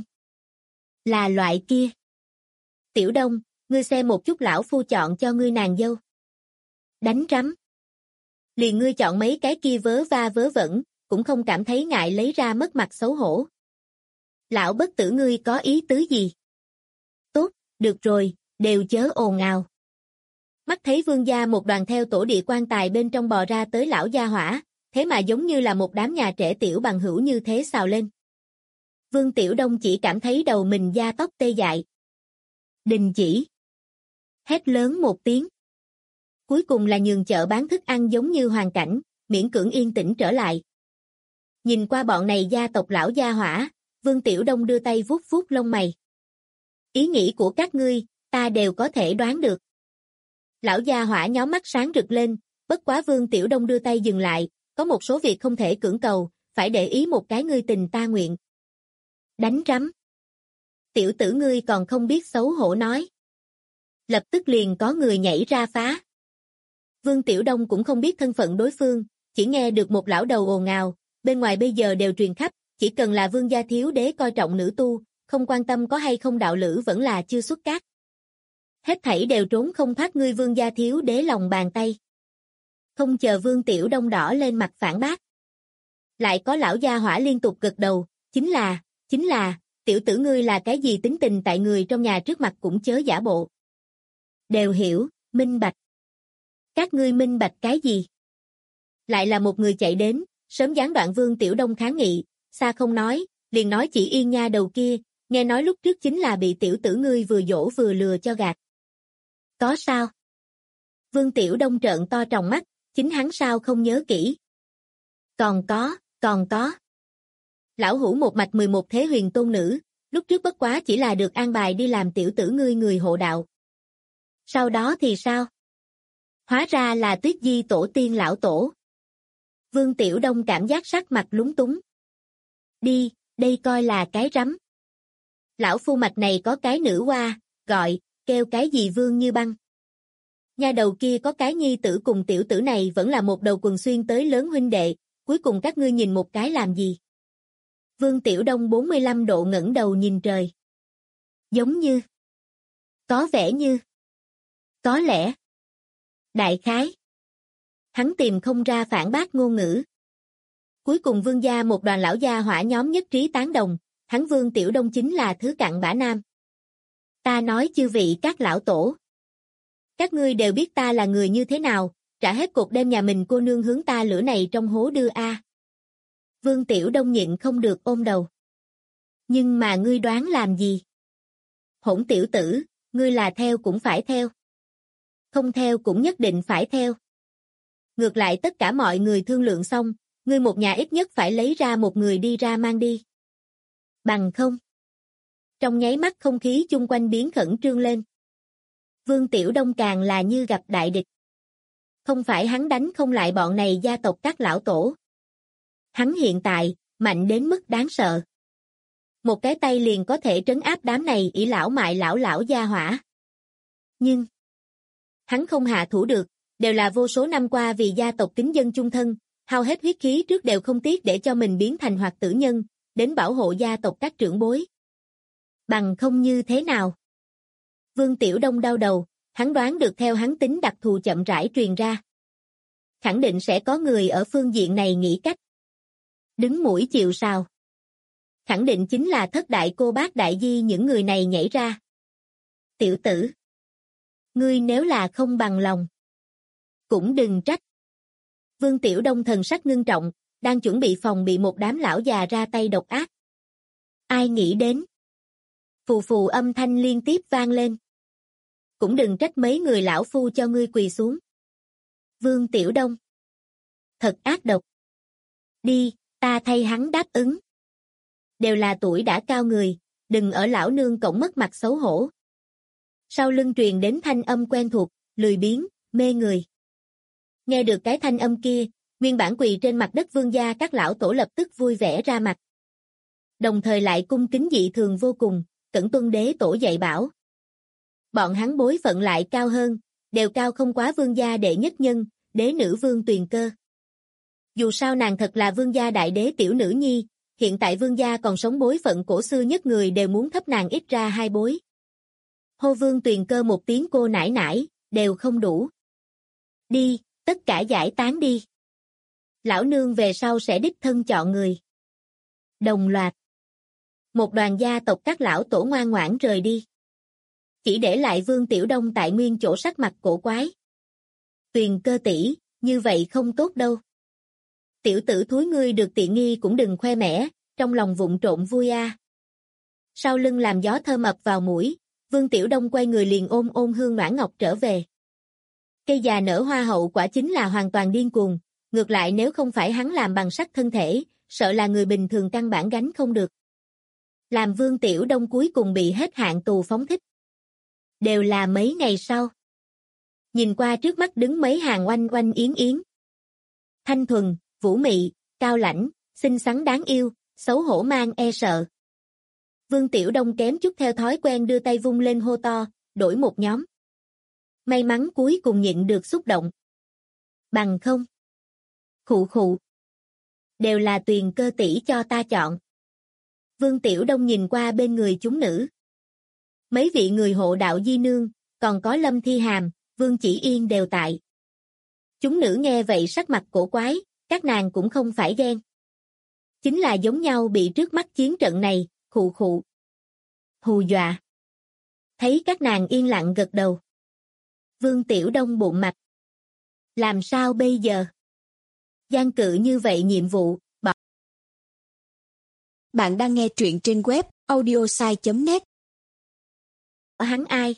[SPEAKER 2] Là loại kia. Tiểu Đông, ngươi xem một chút lão phu chọn cho ngươi nàng dâu. Đánh rắm. Liền ngươi chọn mấy cái kia vớ va vớ vẩn, cũng không cảm thấy ngại lấy ra mất mặt xấu hổ. Lão bất tử ngươi có ý tứ gì? Tốt, được rồi, đều chớ ồn ào. Mắt thấy vương gia một đoàn theo tổ địa quan tài bên trong bò ra tới lão gia hỏa, thế mà giống như là một đám nhà trẻ tiểu bằng hữu như thế xào lên. Vương Tiểu Đông chỉ cảm thấy đầu mình da tóc tê dại. Đình chỉ. Hét lớn một tiếng. Cuối cùng là nhường chợ bán thức ăn giống như hoàn cảnh, miễn cưỡng yên tĩnh trở lại. Nhìn qua bọn này gia tộc lão gia hỏa, Vương Tiểu Đông đưa tay vuốt vuốt lông mày. Ý nghĩ của các ngươi, ta đều có thể đoán được. Lão gia hỏa nhóm mắt sáng rực lên, bất quá Vương Tiểu Đông đưa tay dừng lại, có một số việc không thể cưỡng cầu, phải để ý một cái ngươi tình ta nguyện. Đánh rắm. Tiểu tử ngươi còn không biết xấu hổ nói. Lập tức liền có người nhảy ra phá. Vương Tiểu Đông cũng không biết thân phận đối phương, chỉ nghe được một lão đầu ồn ào, bên ngoài bây giờ đều truyền khắp, chỉ cần là vương gia thiếu đế coi trọng nữ tu, không quan tâm có hay không đạo lữ vẫn là chưa xuất cát. Hết thảy đều trốn không thoát ngươi Vương gia thiếu đế lòng bàn tay. Không chờ Vương Tiểu Đông đỏ lên mặt phản bác. Lại có lão gia hỏa liên tục gật đầu, chính là, tiểu tử ngươi là cái gì tính tình tại người trong nhà trước mặt cũng chớ giả bộ. Đều hiểu, minh bạch. Các ngươi minh bạch cái gì? Lại là một người chạy đến, sớm gián đoạn Vương Tiểu Đông kháng nghị, xa không nói, liền nói chỉ yên nha đầu kia, nghe nói lúc trước chính là bị tiểu tử ngươi vừa dỗ vừa lừa cho gạt. Có sao? Vương Tiểu Đông trợn to tròng mắt, chính hắn sao không nhớ kỹ. Còn có. Lão hủ một mạch 11 thế huyền tôn nữ, lúc trước bất quá chỉ là được an bài đi làm tiểu tử ngươi người hộ đạo. Sau đó thì sao? Hóa ra là Tuyết Di tổ tiên lão tổ. Vương Tiểu Đông cảm giác sắc mặt lúng túng. Đi, đây coi là cái rắm. Lão phu mạch này có cái nữ hoa, kêu cái gì Vương Như Băng. Nha đầu kia có cái nhi tử cùng tiểu tử này vẫn là một đầu quần xuyên tới lớn huynh đệ, cuối cùng các ngươi nhìn một cái làm gì? Vương Tiểu Đông 45 độ ngẩng đầu nhìn trời. Giống như. Có vẻ như. Có lẽ. Đại khái. Hắn tìm không ra phản bác ngôn ngữ. Cuối cùng Vương gia một đoàn lão gia hỏa nhóm nhất trí tán đồng, hắn Vương Tiểu Đông chính là thứ cặn bã nam. Ta nói chư vị các lão tổ. Các ngươi đều biết ta là người như thế nào, trả hết cột đem nhà mình cô nương hướng ta lửa này trong hố đưa a. Vương Tiểu Đông nhịn không được ôm đầu. Nhưng mà ngươi đoán làm gì? Hỗn tiểu tử, ngươi là theo cũng phải theo. Không theo cũng nhất định phải theo. Ngược lại tất cả mọi người thương lượng xong, ngươi một nhà ít nhất phải lấy ra một người đi ra mang đi. Bằng không. Trong nháy mắt không khí chung quanh biến khẩn trương lên. Vương Tiểu Đông càng là như gặp đại địch. Không phải hắn đánh không lại bọn này gia tộc các lão tổ. Hắn hiện tại, mạnh đến mức đáng sợ. Một cái tay liền có thể trấn áp đám này ỷ lão mại lão gia hỏa. Nhưng, hắn không hạ thủ được, đều là vô số năm qua vì gia tộc kính dân chung thân, hao hết huyết khí trước đều không tiếc để cho mình biến thành hoạt tử nhân, đến bảo hộ gia tộc các trưởng bối. Bằng không như thế nào? Vương Tiểu Đông đau đầu, hắn đoán được theo hắn tính đặc thù chậm rãi truyền ra. Khẳng định sẽ có người ở phương diện này nghĩ cách. Đứng mũi chịu sào. Khẳng định chính là thất đại cô bác đại di những người này nhảy ra. Tiểu tử. Ngươi nếu là không bằng lòng. Cũng đừng trách. Vương Tiểu Đông thần sắc ngưng trọng, đang chuẩn bị phòng bị một đám lão già ra tay độc ác. Ai nghĩ đến? Phù phù âm thanh liên tiếp vang lên. Cũng đừng trách mấy người lão phu cho ngươi quỳ xuống. Vương Tiểu Đông. Thật ác độc. Đi, ta thay hắn đáp ứng. Đều là tuổi đã cao người, đừng ở lão nương cổng mất mặt xấu hổ. Sau lưng truyền đến thanh âm quen thuộc, lười biếng, mê người. Nghe được cái thanh âm kia, nguyên bản quỳ trên mặt đất Vương gia các lão tổ lập tức vui vẻ ra mặt. Đồng thời lại cung kính dị thường vô cùng, cẩn tuân đế tổ dạy bảo. Bọn hắn bối phận lại cao hơn, đều cao không quá Vương gia đệ nhất nhân, đế nữ Vương Tuyền Cơ. Dù sao nàng thật là Vương gia đại đế tiểu nữ nhi, hiện tại Vương gia còn sống bối phận cổ xưa nhất người đều muốn thấp nàng ít ra 2 bối. Hô Vương Tuyền Cơ một tiếng cô nãi nãi, đều không đủ. Đi, tất cả giải tán đi. Lão nương về sau sẽ đích thân chọn người. Đồng loạt. Một đoàn gia tộc các lão tổ ngoan ngoãn rời đi. Chỉ để lại Vương Tiểu Đông tại nguyên chỗ sắc mặt cổ quái. Tuyền Cơ tỷ, như vậy không tốt đâu. Tiểu tử thúi ngươi được tiện nghi cũng đừng khoe mẽ, trong lòng vụng trộn vui a. Sau lưng làm gió thơm ập vào mũi, Vương Tiểu Đông quay người liền ôm ôm Hương Noãn Ngọc trở về. Cây già nở hoa hậu quả chính là hoàn toàn điên cuồng, ngược lại nếu không phải hắn làm bằng sắt thân thể, sợ là người bình thường căn bản gánh không được. Làm Vương Tiểu Đông cuối cùng bị hết hạn tù phóng thích. Đều là mấy ngày sau. Nhìn qua trước mắt đứng mấy hàng oanh oanh yến yến. Thanh thuần, vũ mị, cao lãnh, xinh xắn đáng yêu, xấu hổ mang e sợ. Vương Tiểu Đông kém chút theo thói quen đưa tay vung lên hô to, đổi một nhóm. May mắn cuối cùng nhịn được xúc động. Bằng không. Khụ khụ. Đều là Tuyền Cơ tỷ cho ta chọn. Vương Tiểu Đông nhìn qua bên người chúng nữ. Mấy vị người hộ đạo di nương, còn có Lâm Thi Hàm, Vương Chỉ Yên đều tại. Chúng nữ nghe vậy sắc mặt cổ quái, các nàng cũng không phải ghen. Chính là giống nhau bị trước mắt chiến trận này, khụ khụ. Hù dọa. Thấy các nàng yên lặng gật đầu. Vương Tiểu Đông bụng mặt. Làm sao bây giờ? Giang cự như vậy nhiệm vụ, bỏ.
[SPEAKER 3] Bạn đang nghe truyện trên web audiosai.net.
[SPEAKER 2] Hắn ai?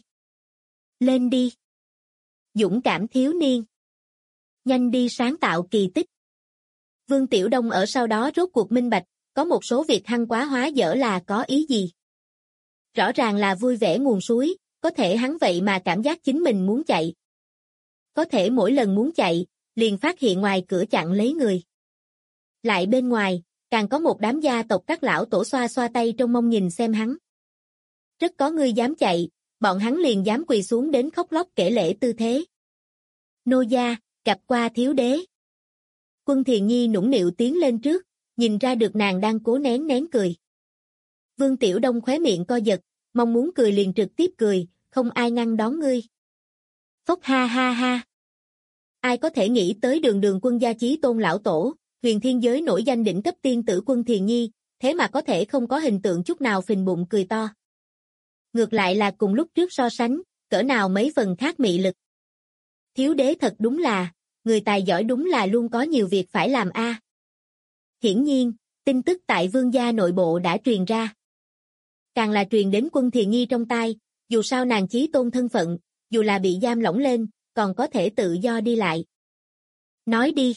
[SPEAKER 2] Lên đi. Dũng cảm thiếu niên. Nhanh đi sáng tạo kỳ tích. Vương Tiểu Đông ở sau đó rốt cuộc minh bạch, có một số việc hăng quá hóa dở là có ý gì. Rõ ràng là vui vẻ nguồn suối, có thể hắn vậy mà cảm giác chính mình muốn chạy. Có thể mỗi lần muốn chạy, liền phát hiện ngoài cửa chặn lấy người. Lại bên ngoài, càng có một đám gia tộc các lão tổ xoa xoa tay trong mông nhìn xem hắn. Rất có người dám chạy, bọn hắn liền dám quỳ xuống đến khóc lóc kể lễ tư thế. Nô gia, gặp qua thiếu đế. Quân Thiền Nhi nũng nịu tiến lên trước, nhìn ra được nàng đang cố nén cười. Vương Tiểu Đông khóe miệng co giật, mong muốn cười liền trực tiếp cười, không ai ngăn đón ngươi. Phốc ha ha ha. Ai có thể nghĩ tới đường quân gia chí tôn lão tổ, huyền thiên giới nổi danh đỉnh cấp tiên tử Quân Thiền Nhi, thế mà có thể không có hình tượng chút nào phình bụng cười to. Ngược lại là cùng lúc trước so sánh, cỡ nào mấy phần khác mị lực. Thiếu đế thật đúng là, người tài giỏi đúng là luôn có nhiều việc phải làm a. Hiển nhiên, tin tức tại vương gia nội bộ đã truyền ra. Càng là truyền đến Quân Thiền Nhi trong tai, dù sao nàng chí tôn thân phận, dù là bị giam lỏng lên, còn có thể tự do đi lại. Nói đi.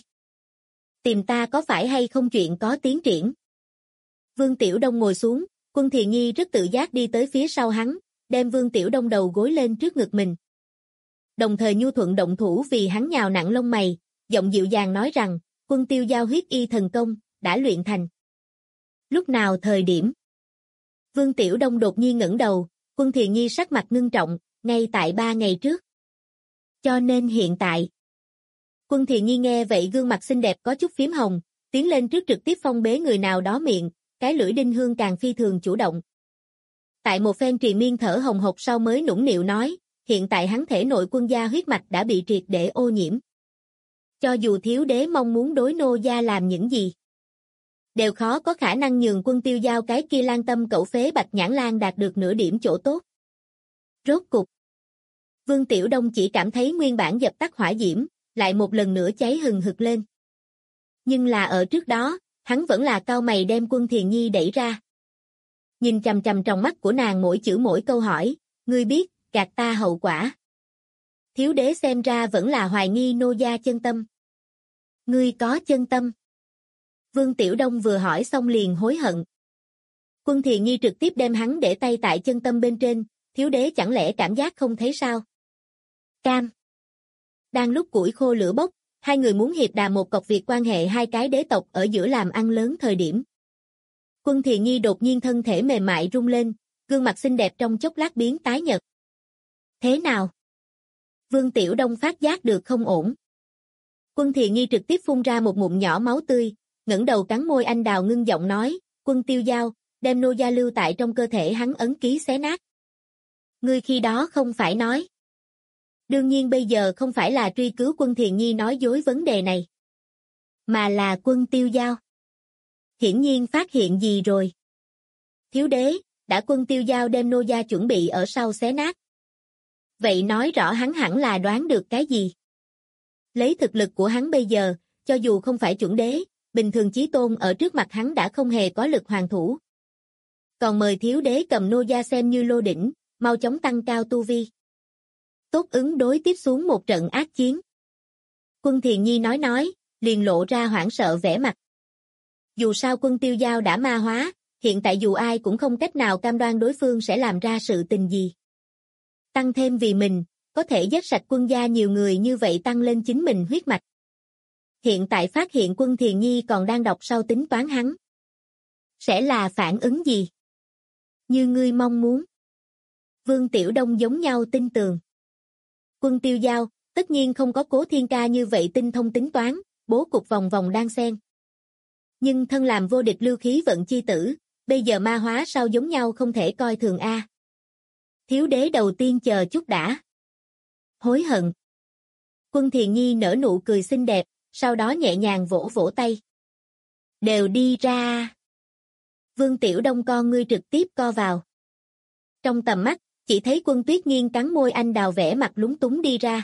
[SPEAKER 2] Tìm ta có phải hay không chuyện có tiến triển? Vương Tiểu Đông ngồi xuống, Quân Thiền Nhi rất tự giác đi tới phía sau hắn, đem Vương Tiểu Đông đầu gối lên trước ngực mình. Đồng thời nhu thuận động thủ vì hắn nhào nặng lông mày, giọng dịu dàng nói rằng, Quân Tiêu Giao huyết y thần công, đã luyện thành. Lúc nào thời điểm? Vương Tiểu Đông đột nhiên ngẩng đầu, Quân Thiền Nhi sắc mặt ngưng trọng, ngay tại 3 ngày trước. Cho nên hiện tại. Quân Thiền Nhi nghe vậy gương mặt xinh đẹp có chút phím hồng, tiến lên trước trực tiếp phong bế người nào đó miệng, cái lưỡi đinh hương càng phi thường chủ động. Tại một phen triền miên thở hồng hộc sau mới nũng nịu nói, hiện tại hắn thể nội quân gia huyết mạch đã bị triệt để ô nhiễm. Cho dù thiếu đế mong muốn đối nô gia làm những gì, đều khó có khả năng nhường Quân Tiêu Giao cái kia lan tâm cẩu phế Bạch Nhãn Lan đạt được nửa điểm chỗ tốt. Rốt cục, Vương Tiểu Đông chỉ cảm thấy nguyên bản dập tắt hỏa diễm, lại một lần nữa cháy hừng hực lên. Nhưng là ở trước đó, hắn vẫn là cau mày đem Quân Thiền Nhi đẩy ra. Nhìn chằm chằm trong mắt của nàng mỗi chữ mỗi câu hỏi, ngươi biết, gạt ta hậu quả. Thiếu đế xem ra vẫn là hoài nghi nô gia chân tâm. Ngươi có chân tâm? Vương Tiểu Đông vừa hỏi xong liền hối hận. Quân Thiền Nhi trực tiếp đem hắn để tay tại chân tâm bên trên, thiếu đế chẳng lẽ cảm giác không thấy sao? Cam. Đang lúc củi khô lửa bốc, hai người muốn hiệp đàm một cọc việc quan hệ hai cái đế tộc ở giữa làm ăn lớn thời điểm. Quân Thiền Nhi đột nhiên thân thể mềm mại rung lên, gương mặt xinh đẹp trong chốc lát biến tái nhợt. Thế nào? Vương Tiểu Đông phát giác được không ổn. Quân Thiền Nhi trực tiếp phun ra một ngụm nhỏ máu tươi, ngẩng đầu cắn môi anh đào ngưng giọng nói, Quân Tiêu Giao, đem nô gia lưu tại trong cơ thể hắn ấn ký xé nát. Ngươi khi đó không phải nói. Đương nhiên bây giờ không phải là truy cứu Quân Thiền Nhi nói dối vấn đề này, mà là Quân Tiêu Giao. Hiển nhiên phát hiện gì rồi. Thiếu đế, đã Quân Tiêu Giao đem nô gia chuẩn bị ở sau xé nát. Vậy nói rõ hắn hẳn là đoán được cái gì. Lấy thực lực của hắn bây giờ, cho dù không phải chuẩn đế, bình thường chí tôn ở trước mặt hắn đã không hề có lực hoàn thủ. Còn mời thiếu đế cầm nô gia xem như lô đỉnh, mau chóng tăng cao tu vi. Tốt ứng đối tiếp xuống một trận ác chiến. Quân Thiền Nhi nói, liền lộ ra hoảng sợ vẻ mặt. Dù sao Quân Tiêu Giao đã ma hóa, hiện tại dù ai cũng không cách nào cam đoan đối phương sẽ làm ra sự tình gì. Tăng thêm vì mình, có thể giết sạch quân gia nhiều người như vậy tăng lên chính mình huyết mạch. Hiện tại phát hiện Quân Thiền Nhi còn đang đọc sau tính toán hắn. Sẽ là phản ứng gì? Như ngươi mong muốn. Vương Tiểu Đông giống nhau tin tường. Quân Tiêu Giao, tất nhiên không có Cố Thiên Ca như vậy tinh thông tính toán, bố cục vòng vòng đan xen. Nhưng thân làm vô địch lưu khí vận chi tử, bây giờ ma hóa sao giống nhau không thể coi thường a. Thiếu đế đầu tiên chờ chút đã. Hối hận. Quân Thiền Nhi nở nụ cười xinh đẹp, sau đó nhẹ nhàng vỗ vỗ tay. Đều đi ra. Vương Tiểu Đông con ngươi trực tiếp co vào. Trong tầm mắt, chỉ thấy Quân Tuyết Nghiên cắn môi anh đào vẻ mặt lúng túng đi ra.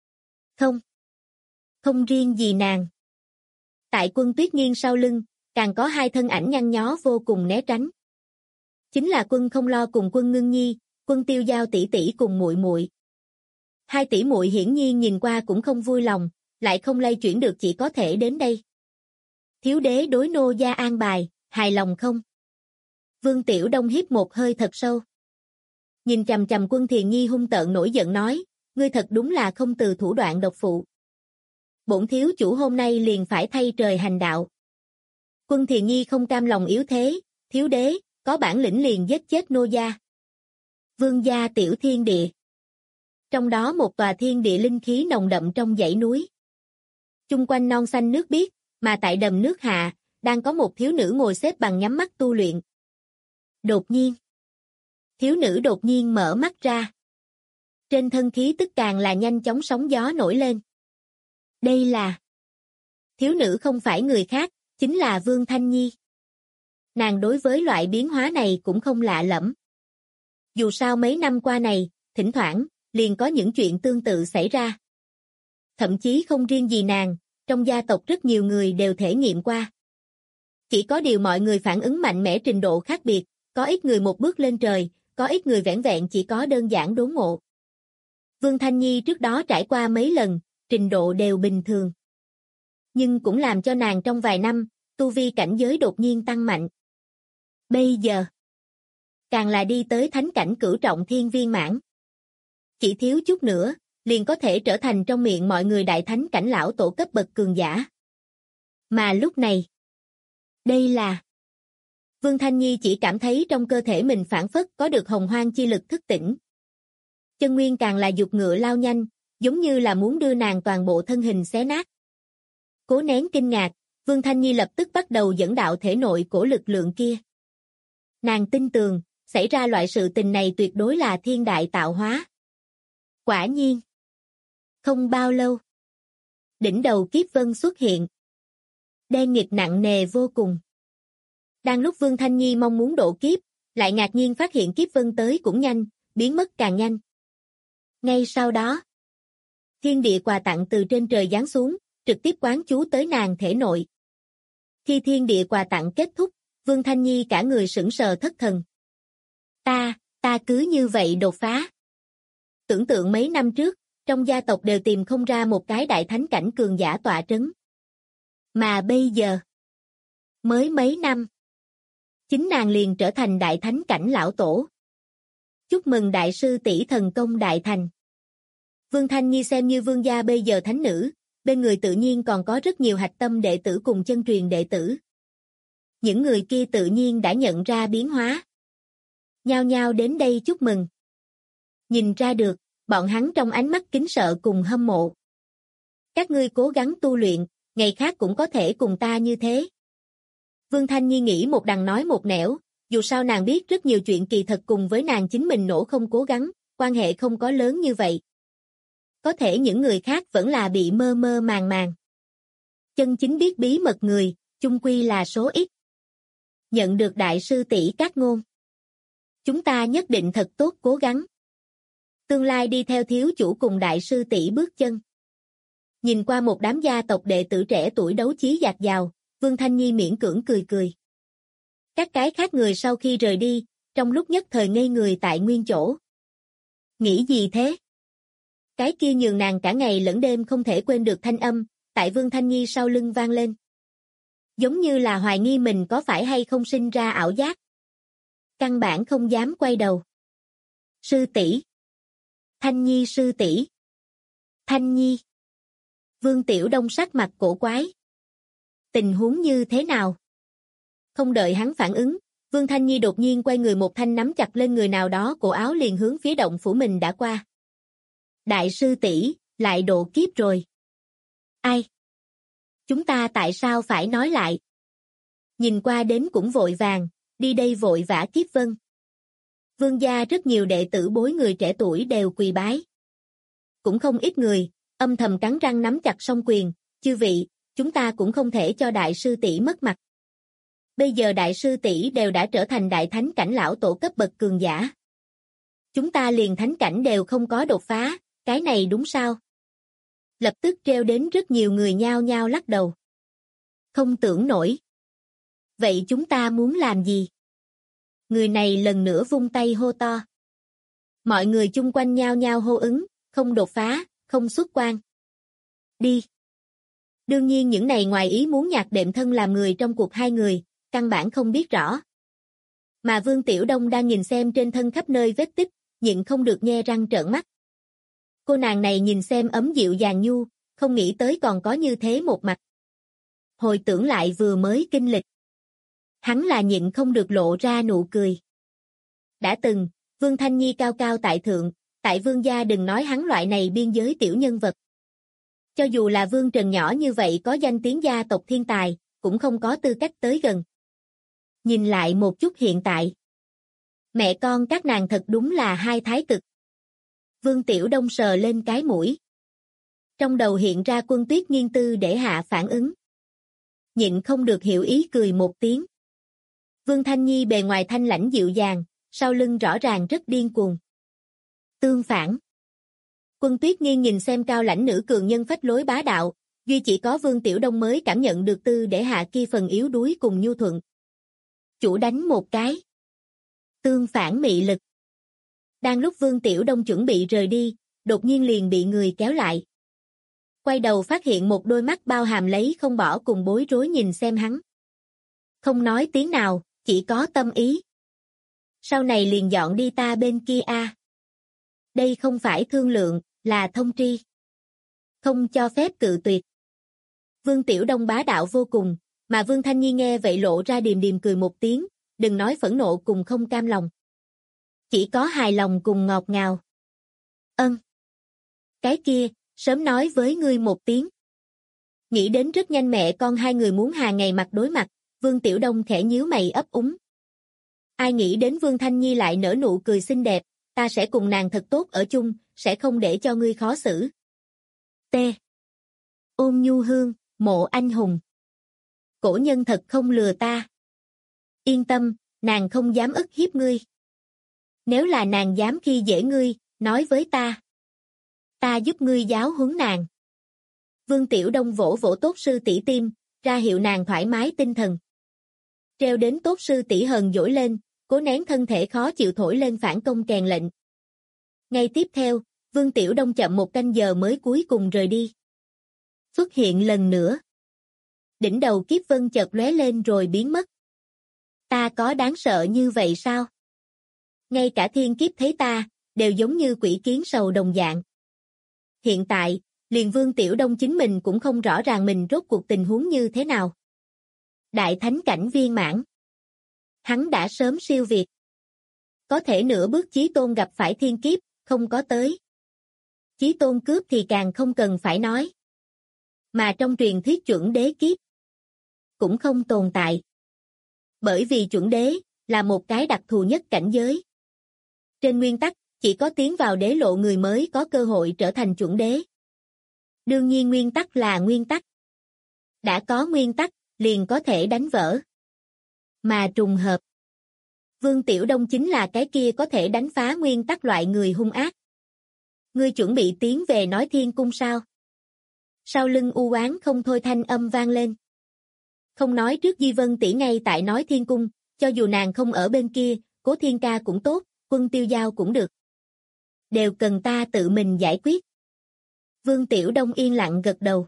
[SPEAKER 2] Không riêng gì nàng. Tại Quân Tuyết Nghiên sau lưng, càng có hai thân ảnh nhăn nhó vô cùng né tránh. Chính là Quân Không Lo cùng Quân Ngưng Nhi, Quân Tiêu Giao tỷ tỷ cùng muội muội. Hai tỷ muội hiển nhiên nhìn qua cũng không vui lòng, lại không lay chuyển được chỉ có thể đến đây. Thiếu đế đối nô gia an bài, hài lòng không? Vương Tiểu Đông hít một hơi thật sâu. Nhìn chằm chằm Quân Thiền Nhi hung tợn nổi giận nói, ngươi thật đúng là không từ thủ đoạn độc phụ. Bổn thiếu chủ hôm nay liền phải thay trời hành đạo. Quân Thiền Nhi không cam lòng yếu thế, thiếu đế, có bản lĩnh liền giết chết nô gia. Vương gia tiểu thiên địa. Trong đó một tòa thiên địa linh khí nồng đậm trong dãy núi. Chung quanh non xanh nước biếc, mà tại đầm nước hạ, đang có một thiếu nữ ngồi xếp bằng nhắm mắt tu luyện. Đột nhiên, thiếu nữ đột nhiên mở mắt ra. Trên thân khí tức càng là nhanh chóng sóng gió nổi lên. Đây là... Thiếu nữ không phải người khác, chính là Vương Thanh Nhi. Nàng đối với loại biến hóa này cũng không lạ lẫm. Dù sao mấy năm qua này, thỉnh thoảng, liền có những chuyện tương tự xảy ra. Thậm chí không riêng gì nàng, trong gia tộc rất nhiều người đều thể nghiệm qua. Chỉ có điều mọi người phản ứng mạnh mẽ trình độ khác biệt, có ít người một bước lên trời, có ít người vẻn vẹn chỉ có đơn giản đốn ngộ. Vương Thanh Nhi trước đó trải qua mấy lần, trình độ đều bình thường. Nhưng cũng làm cho nàng trong vài năm, tu vi cảnh giới đột nhiên tăng mạnh. Bây giờ, càng là đi tới thánh cảnh cửu trọng thiên viên mãn. Chỉ thiếu chút nữa, liền có thể trở thành trong miệng mọi người đại thánh cảnh lão tổ cấp bậc cường giả. Mà lúc này, đây là... Vương Thanh Nhi chỉ cảm thấy trong cơ thể mình phảng phất có được hồng hoang chi lực thức tỉnh. Chân nguyên càng là dục ngựa lao nhanh, giống như là muốn đưa nàng toàn bộ thân hình xé nát. Cố nén kinh ngạc, Vương Thanh Nhi lập tức bắt đầu dẫn đạo thể nội của lực lượng kia. Nàng tin tưởng, xảy ra loại sự tình này tuyệt đối là thiên đại tạo hóa. Quả nhiên. Không bao lâu, đỉnh đầu kiếp vân xuất hiện. Đen nghịt nặng nề vô cùng. Đang lúc Vương Thanh Nhi mong muốn độ kiếp, lại ngạc nhiên phát hiện kiếp vân tới cũng nhanh, biến mất càng nhanh. Ngay sau đó, thiên địa quà tặng từ trên trời giáng xuống, trực tiếp quán chú tới nàng thể nội. Khi thiên địa quà tặng kết thúc, Vương Thanh Nhi cả người sững sờ thất thần. Ta cứ như vậy đột phá. Tưởng tượng mấy năm trước, trong gia tộc đều tìm không ra một cái đại thánh cảnh cường giả tọa trấn. Mà bây giờ, mới mấy năm, chính nàng liền trở thành đại thánh cảnh lão tổ. Chúc mừng đại sư tỷ thần công đại thành. Vương Thanh Nhi xem như vương gia bây giờ thánh nữ, bên người tự nhiên còn có rất nhiều hạch tâm đệ tử cùng chân truyền đệ tử. Những người kia tự nhiên đã nhận ra biến hóa. Nhao nhao đến đây chúc mừng. Nhìn ra được, bọn hắn trong ánh mắt kính sợ cùng hâm mộ. Các ngươi cố gắng tu luyện, ngày khác cũng có thể cùng ta như thế. Vương Thanh Nhi nghĩ một đằng nói một nẻo, dù sao nàng biết rất nhiều chuyện kỳ thật cùng với nàng chính mình nổ không cố gắng, quan hệ không có lớn như vậy. Có thể những người khác vẫn là bị mơ mơ màng màng. Chân chính biết bí mật người, chung quy là số ít. Nhận được đại sư tỷ các ngôn. Chúng ta nhất định thật tốt cố gắng. Tương lai đi theo thiếu chủ cùng đại sư tỷ bước chân. Nhìn qua một đám gia tộc đệ tử trẻ tuổi đấu chí dạt dào, Vương Thanh Nhi miễn cưỡng cười cười. Các cái khác người sau khi rời đi, trong lúc nhất thời ngây người tại nguyên chỗ. Nghĩ gì thế? Cái kia nhường nàng cả ngày lẫn đêm không thể quên được thanh âm, tại Vương Thanh Nhi sau lưng vang lên. Giống như là hoài nghi mình có phải hay không sinh ra ảo giác. Căn bản không dám quay đầu. Sư tỷ. Thanh Nhi sư tỷ. Thanh Nhi. Vương Tiểu Đông sắc mặt cổ quái. Tình huống như thế nào? Không đợi hắn phản ứng, Vương Thanh Nhi đột nhiên quay người một thanh nắm chặt lên người nào đó cổ áo liền hướng phía động phủ mình đã qua. Đại sư tỷ, lại độ kiếp rồi. Ai? Chúng ta tại sao phải nói lại? Nhìn qua đến cũng vội vàng, đi đây vội vã kiếp vân. Vương gia rất nhiều đệ tử bối người trẻ tuổi đều quỳ bái. cũng không ít người, âm thầm cắn răng nắm chặt song quyền, chư vị, chúng ta cũng không thể cho đại sư tỷ mất mặt. Bây giờ đại sư tỷ đều đã trở thành đại thánh cảnh lão tổ cấp bậc cường giả. Chúng ta liền thánh cảnh đều không có đột phá, cái này đúng sao? Lập tức treo đến rất nhiều người nhao nhao lắc đầu. Không tưởng nổi. Vậy chúng ta muốn làm gì? Người này lần nữa vung tay hô to. Mọi người chung quanh nhao nhao hô ứng, không đột phá, không xuất quan. Đi. Đương nhiên những này ngoài ý muốn nhạc đệm thân làm người trong cuộc hai người, căn bản không biết rõ. Mà Vương Tiểu Đông đang nhìn xem trên thân khắp nơi vết tích, nhịn không được nhe răng trợn mắt. Cô nàng này nhìn xem ấm dịu dàng nhu, không nghĩ tới còn có như thế một mặt. Hồi tưởng lại vừa mới kinh lịch. Hắn là nhịn không được lộ ra nụ cười. Đã từng, Vương Thanh Nhi cao cao tại thượng, tại Vương gia đừng nói hắn loại này biên giới tiểu nhân vật. Cho dù là Vương Trần nhỏ như vậy có danh tiếng gia tộc thiên tài, cũng không có tư cách tới gần. Nhìn lại một chút hiện tại. Mẹ con các nàng thật đúng là hai thái cực. Vương Tiểu Đông sờ lên cái mũi. Trong đầu hiện ra Quân Tuyết Nghiên tư để hạ phản ứng. Nhịn không được hiểu ý cười một tiếng. Vương Thanh Nhi bề ngoài thanh lãnh dịu dàng, sau lưng rõ ràng rất điên cuồng. Tương phản. Quân Tuyết Nghiên nhìn xem cao lãnh nữ cường nhân phách lối bá đạo, duy chỉ có Vương Tiểu Đông mới cảm nhận được tư để hạ kia phần yếu đuối cùng nhu thuận. Chủ đánh một cái. Tương phản mị lực. Đang lúc Vương Tiểu Đông chuẩn bị rời đi, đột nhiên liền bị người kéo lại. Quay đầu phát hiện một đôi mắt bao hàm lấy không bỏ cùng bối rối nhìn xem hắn. Không nói tiếng nào, chỉ có tâm ý. Sau này liền dọn đi ta bên kia a. Đây không phải thương lượng, là thông tri. Không cho phép cự tuyệt. Vương Tiểu Đông bá đạo vô cùng, mà Vương Thanh Nhi nghe vậy lộ ra điềm điềm cười một tiếng, đừng nói phẫn nộ cùng không cam lòng. Chỉ có hài lòng cùng ngọt ngào. Ân. Cái kia, sớm nói với ngươi một tiếng. Nghĩ đến rất nhanh mẹ con hai người muốn hàng ngày mặt đối mặt, Vương Tiểu Đông khẽ nhíu mày ấp úng. Ai nghĩ đến Vương Thanh Nhi lại nở nụ cười xinh đẹp, ta sẽ cùng nàng thật tốt ở chung, sẽ không để cho ngươi khó xử. T. Ôn nhu hương, mộ anh hùng. Cổ nhân thật không lừa ta. Yên tâm, nàng không dám ức hiếp ngươi. Nếu là nàng dám khi dễ ngươi, nói với ta. Ta giúp ngươi giáo huấn nàng. Vương Tiểu Đông vỗ vỗ tốt sư tỷ tim, ra hiệu nàng thoải mái tinh thần. Treo đến tốt sư tỷ hờn dỗi lên, cố nén thân thể khó chịu thổi lên phản công kèn lệnh. Ngay tiếp theo, Vương Tiểu Đông chậm một canh giờ mới cuối cùng rời đi. Xuất hiện lần nữa. Đỉnh đầu kiếp vân chợt lóe lên rồi biến mất. Ta có đáng sợ như vậy sao? Ngay cả thiên kiếp thấy ta, đều giống như quỷ kiến sầu đồng dạng. Hiện tại, liền Vương Tiểu Đông chính mình cũng không rõ ràng mình rốt cuộc tình huống như thế nào. Đại thánh cảnh viên mãn. Hắn đã sớm siêu việt. Có thể nửa bước chí tôn gặp phải thiên kiếp, không có tới. Chí tôn cướp thì càng không cần phải nói. Mà trong truyền thuyết chuẩn đế kiếp, cũng không tồn tại. Bởi vì chuẩn đế, là một cái đặc thù nhất cảnh giới. Trên nguyên tắc, chỉ có tiến vào đế lộ người mới có cơ hội trở thành chuẩn đế. Đương nhiên nguyên tắc là nguyên tắc. Đã có nguyên tắc, liền có thể đánh vỡ. Mà trùng hợp. Vương Tiểu Đông chính là cái kia có thể đánh phá nguyên tắc loại người hung ác. Ngươi chuẩn bị tiến về nói thiên cung sao? Sau lưng u oán không thôi thanh âm vang lên. Không nói trước Di Vân tỷ ngay tại nói thiên cung, cho dù nàng không ở bên kia, Cố Thiên Ca cũng tốt, Quân Tiêu Giao cũng được. Đều cần ta tự mình giải quyết. Vương Tiểu Đông yên lặng gật đầu.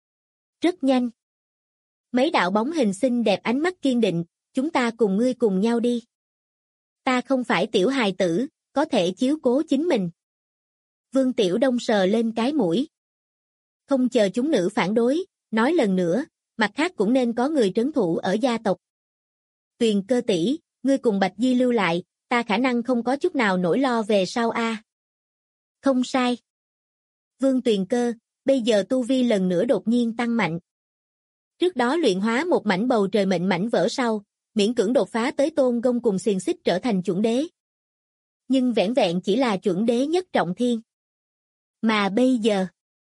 [SPEAKER 2] Rất nhanh. Mấy đạo bóng hình xinh đẹp ánh mắt kiên định, chúng ta cùng ngươi cùng nhau đi. Ta không phải tiểu hài tử, có thể chiếu cố chính mình. Vương Tiểu Đông sờ lên cái mũi. Không chờ chúng nữ phản đối, nói lần nữa, mặt khác cũng nên có người trấn thủ ở gia tộc. Tuyền Cơ tỷ, ngươi cùng Bạch Di lưu lại, ta khả năng không có chút nào nỗi lo về sau a. Không sai. Vương Tuyền Cơ, bây giờ tu vi lần nữa đột nhiên tăng mạnh. Trước đó luyện hóa một mảnh bầu trời mệnh mảnh vỡ sau, miễn cưỡng đột phá tới tôn gông cùng xiềng xích trở thành chuẩn đế. Nhưng vẻn vẹn chỉ là chuẩn đế nhất trọng thiên. Mà bây giờ,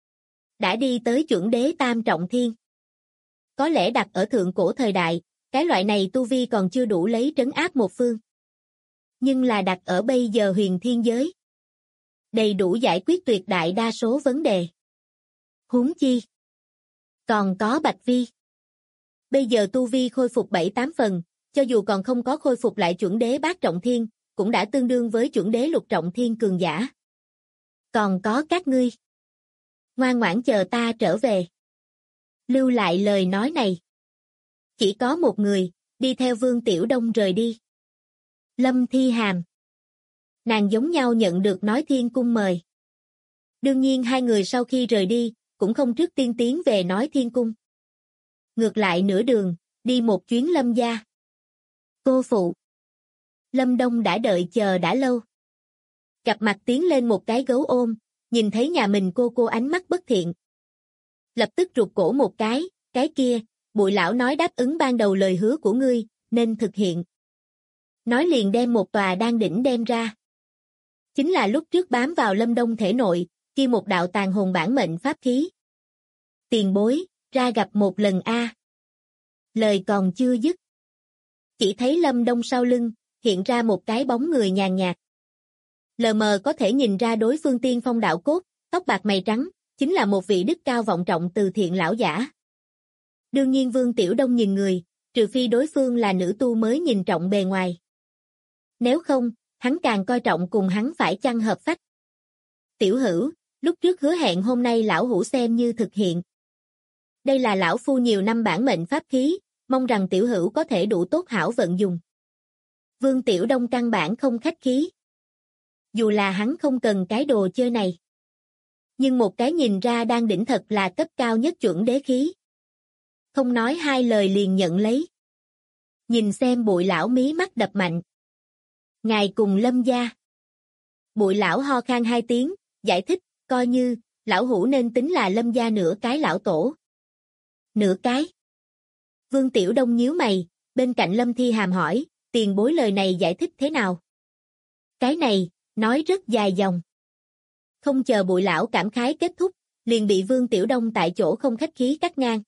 [SPEAKER 2] đã đi tới chuẩn đế tam trọng thiên. Có lẽ đặt ở thượng cổ thời đại, cái loại này tu vi còn chưa đủ lấy trấn áp một phương. Nhưng là đặt ở bây giờ huyền thiên giới, đầy đủ giải quyết tuyệt đại đa số vấn đề. Huống chi, còn có Bạch Vi. Bây giờ tu vi khôi phục 7-8 phần, cho dù còn không có khôi phục lại chuẩn đế bát trọng thiên, cũng đã tương đương với chuẩn đế lục trọng thiên cường giả. Còn có các ngươi. Ngoan ngoãn chờ ta trở về. Lưu lại lời nói này. Chỉ có một người, đi theo Vương Tiểu Đông rời đi. Lâm Thi Hàm. Nàng giống nhau nhận được nói Thiên Cung mời. Đương nhiên hai người sau khi rời đi, cũng không trước tiên tiến về nói Thiên Cung. Ngược lại nửa đường, đi một chuyến Lâm gia. Cô phụ. Lâm Đông đã đợi chờ đã lâu. Gặp mặt tiến lên một cái gấu ôm, nhìn thấy nhà mình cô ánh mắt bất thiện. Lập tức rụt cổ một cái kia, Bụi lão nói đáp ứng ban đầu lời hứa của ngươi, nên thực hiện. Nói liền đem một tòa đan đỉnh đem ra. Chính là lúc trước bám vào Lâm Đông thể nội, kia một đạo tàn hồn bản mệnh pháp khí. Tiền bối, ra gặp một lần a. Lời còn chưa dứt. Chỉ thấy Lâm Đông sau lưng, hiện ra một cái bóng người nhàn nhạt. Lờ mờ có thể nhìn ra đối phương tiên phong đạo cốt, tóc bạc mày trắng, chính là một vị đức cao vọng trọng từ thiện lão giả. Đương nhiên Vương Tiểu Đông nhìn người, trừ phi đối phương là nữ tu mới nhìn trọng bề ngoài. Nếu không, hắn càng coi trọng cùng hắn phải chăng hợp phách. Tiểu Hữu, lúc trước hứa hẹn hôm nay lão hữu xem như thực hiện. Đây là lão phu nhiều năm bản mệnh pháp khí, mong rằng Tiểu Hữu có thể đủ tốt hảo vận dùng. Vương Tiểu Đông căn bản không khách khí. Dù là hắn không cần cái đồ chơi này. Nhưng một cái nhìn ra đang đỉnh thật là cấp cao nhất chuẩn đế khí. Không nói hai lời liền nhận lấy. Nhìn xem Bụi lão mí mắt đập mạnh. Ngài cùng Lâm gia. Bụi lão ho khan hai tiếng, giải thích, coi như, lão hữu nên tính là Lâm gia nửa cái lão tổ. Nửa cái. Vương Tiểu Đông nhíu mày, bên cạnh Lâm Thi Hàm hỏi, tiền bối lời này giải thích thế nào? Cái này, nói rất dài dòng. Không chờ Bụi lão cảm khái kết thúc, liền bị Vương Tiểu Đông tại chỗ không khách khí cắt ngang.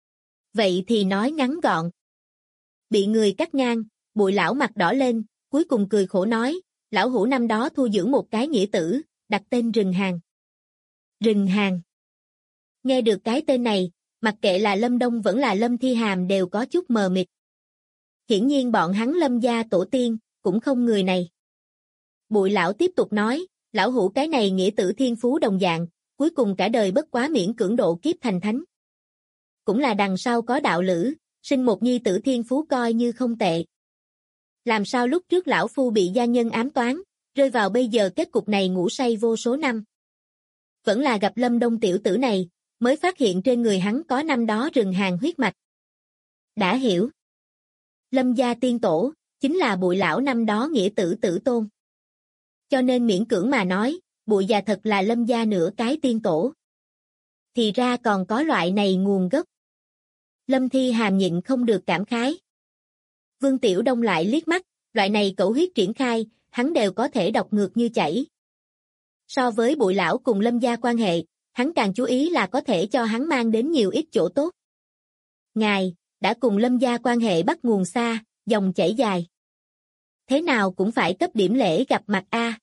[SPEAKER 2] Vậy thì nói ngắn gọn. Bị người cắt ngang, Bụi lão mặt đỏ lên, cuối cùng cười khổ nói, lão hữu năm đó thu dưỡng một cái nghĩa tử, đặt tên Rừng Hàng. Rừng Hàng. Nghe được cái tên này, mặc kệ là Lâm Đông vẫn là Lâm Thi Hàm đều có chút mờ mịt. Hiển nhiên bọn hắn Lâm gia tổ tiên, cũng không người này. Bụi lão tiếp tục nói, lão hữu cái này nghĩa tử thiên phú đồng dạng, cuối cùng cả đời bất quá miễn cưỡng độ kiếp thành thánh. Cũng là đằng sau có đạo lữ, sinh một nhi tử thiên phú coi như không tệ. Làm sao lúc trước lão phu bị gia nhân ám toán, rơi vào bây giờ kết cục này ngủ say vô số năm. Vẫn là gặp Lâm Đông tiểu tử này, mới phát hiện trên người hắn có năm đó Rừng Hàng huyết mạch. Đã hiểu. Lâm gia tiên tổ, chính là Bụi lão năm đó nghĩa tử tử tôn. Cho nên miễn cưỡng mà nói, Bụi già thật là Lâm gia nửa cái tiên tổ. Thì ra còn có loại này nguồn gốc. Lâm Thi Hàm nhịn không được cảm khái. Vương Tiểu Đông lại liếc mắt, loại này cẩu huyết triển khai, hắn đều có thể đọc ngược như chảy. So với Bụi lão cùng Lâm gia quan hệ, hắn càng chú ý là có thể cho hắn mang đến nhiều ít chỗ tốt. Ngài, đã cùng Lâm gia quan hệ bắt nguồn xa, dòng chảy dài. Thế nào cũng phải cấp điểm lễ gặp mặt a.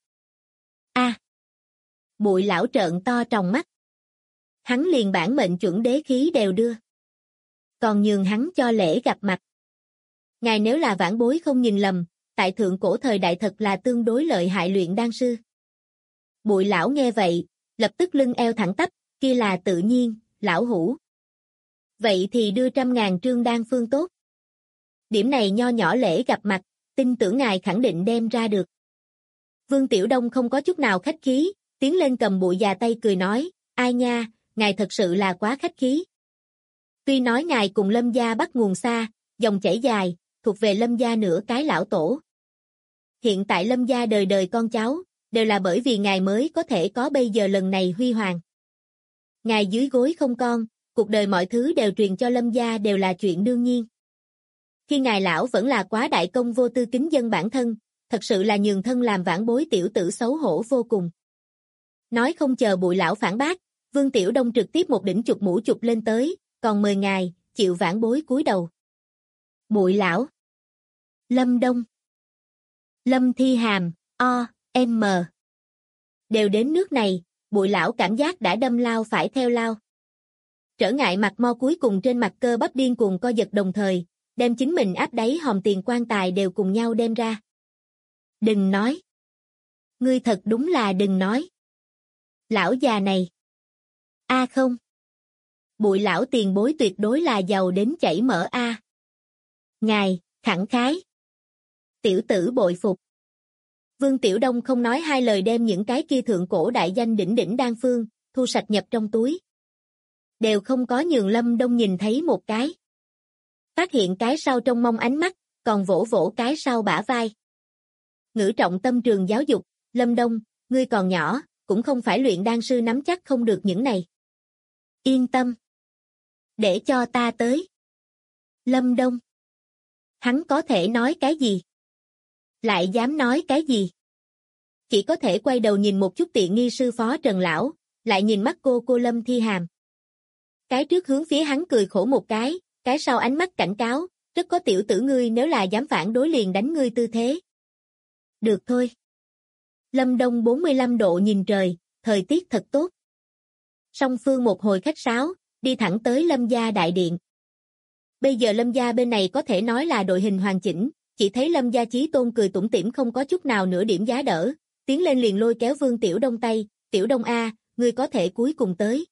[SPEAKER 2] Bụi lão trợn to tròng mắt. Hắn liền bản mệnh chuẩn đế khí đều đưa. Còn nhường hắn cho lễ gặp mặt. Ngài nếu là vãn bối không nhìn lầm, tại thượng cổ thời đại thật là tương đối lợi hại luyện đan sư. Bụi lão nghe vậy, lập tức lưng eo thẳng tắp, kia là tự nhiên, lão hữu. Vậy thì đưa 100.000 trương đan phương tốt. Điểm này nho nhỏ lễ gặp mặt, tin tưởng ngài khẳng định đem ra được. Vương Tiểu Đông không có chút nào khách khí, tiến lên cầm Bụi già tay cười nói, ai nha, ngài thật sự là quá khách khí. Tuy nói ngài cùng Lâm gia bắt nguồn xa, dòng chảy dài, thuộc về Lâm gia nửa cái lão tổ. Hiện tại Lâm gia đời đời con cháu, đều là bởi vì ngài mới có thể có bây giờ lần này huy hoàng. Ngài dưới gối không con, cuộc đời mọi thứ đều truyền cho Lâm gia đều là chuyện đương nhiên. Khi ngài lão vẫn là quá đại công vô tư kính dân bản thân, thật sự là nhường thân làm vãn bối tiểu tử xấu hổ vô cùng. Nói không chờ Bụi lão phản bác, Vương Tiểu Đông trực tiếp một đỉnh chụp mũ chụp lên tới, còn mời ngài, chịu vãn bối cúi đầu. Bụi lão. Lâm Đông. Lâm Thi Hàm, O.M. Đều đến nước này, Bụi lão cảm giác đã đâm lao phải theo lao. Trở ngại mặt mo cuối cùng trên mặt cơ bắp điên cuồng co giật đồng thời, đem chính mình áp đáy hòm tiền quan tài đều cùng nhau đem ra. Đừng nói. Ngươi thật đúng là đừng nói. Lão già này. Không. Bụi lão tiền bối tuyệt đối là giàu đến chảy mỡ a. Ngài, khẳng khái. Tiểu tử bội phục. Vương Tiểu Đông không nói hai lời đem những cái kia thượng cổ đại danh đỉnh đỉnh đan phương, thu sạch nhập trong túi. Đều không có nhường Lâm Đông nhìn thấy một cái. Phát hiện cái sau trong mong ánh mắt, còn vỗ vỗ cái sau bả vai. Ngữ trọng tâm trường giáo dục, Lâm Đông, ngươi còn nhỏ, cũng không phải luyện đan sư nắm chắc không được những này. Yên tâm. Để cho ta tới. Lâm Đông. Hắn có thể nói cái gì? Lại dám nói cái gì? Chỉ có thể quay đầu nhìn một chút tiện nghi sư phó Trần Lão, lại nhìn mắt cô Lâm Thi Hàm. Cái trước hướng phía hắn cười khổ một cái sau ánh mắt cảnh cáo, rất có tiểu tử ngươi nếu là dám phản đối liền đánh ngươi tư thế. Được thôi. Lâm Đông 45 độ nhìn trời, thời tiết thật tốt. Song phương một hồi khách sáo, đi thẳng tới Lâm gia đại điện. Bây giờ Lâm gia bên này có thể nói là đội hình hoàn chỉnh, chỉ thấy Lâm gia Chí Tôn cười tủm tỉm không có chút nào nửa điểm giá đỡ, tiến lên liền lôi kéo Vương Tiểu Đông tay, Tiểu Đông a, ngươi có thể cuối cùng tới.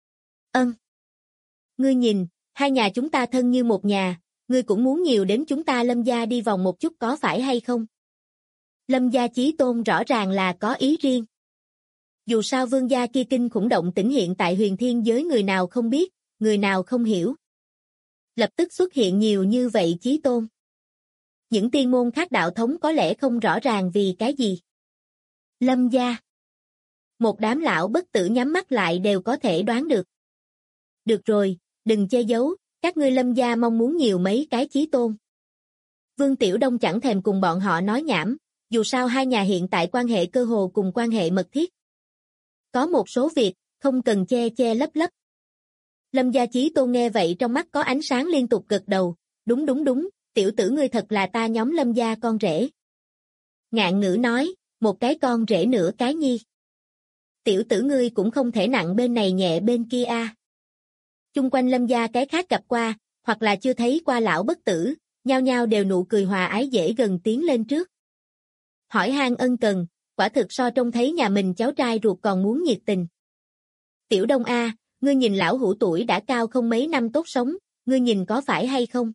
[SPEAKER 2] Ngươi nhìn, hai nhà chúng ta thân như một nhà, ngươi cũng muốn nhiều đến chúng ta Lâm gia đi vòng một chút có phải hay không? Lâm gia Chí Tôn rõ ràng là có ý riêng. Dù sao Vương gia kia kinh khủng động tĩnh hiện tại huyền thiên giới người nào không biết, người nào không hiểu. Lập tức xuất hiện nhiều như vậy Chí Tôn. Những tiên môn khác đạo thống có lẽ không rõ ràng vì cái gì. Lâm gia. Một đám lão bất tử nhắm mắt lại đều có thể đoán được. Được rồi, đừng che giấu, các ngươi Lâm gia mong muốn nhiều mấy cái Chí Tôn. Vương Tiểu Đông chẳng thèm cùng bọn họ nói nhảm, dù sao hai nhà hiện tại quan hệ cơ hồ cùng quan hệ mật thiết. Có một số việc, không cần che lấp. Lâm gia Chí Tôn nghe vậy trong mắt có ánh sáng liên tục gật đầu, đúng, tiểu tử ngươi thật là ta nhóm Lâm gia con rể. Ngạn ngữ nói, một cái con rể nửa cái nhi. Tiểu tử ngươi cũng không thể nặng bên này nhẹ bên kia a. Chung quanh Lâm gia cái khác gặp qua, hoặc là chưa thấy qua lão bất tử, nhao nhao đều nụ cười hòa ái dễ gần tiến lên trước. Hỏi han ân cần, quả thực so trông thấy nhà mình cháu trai ruột còn muốn nhiệt tình. Tiểu Đông a, ngươi nhìn lão hữu tuổi đã cao không mấy năm tốt sống, ngươi nhìn có phải hay không?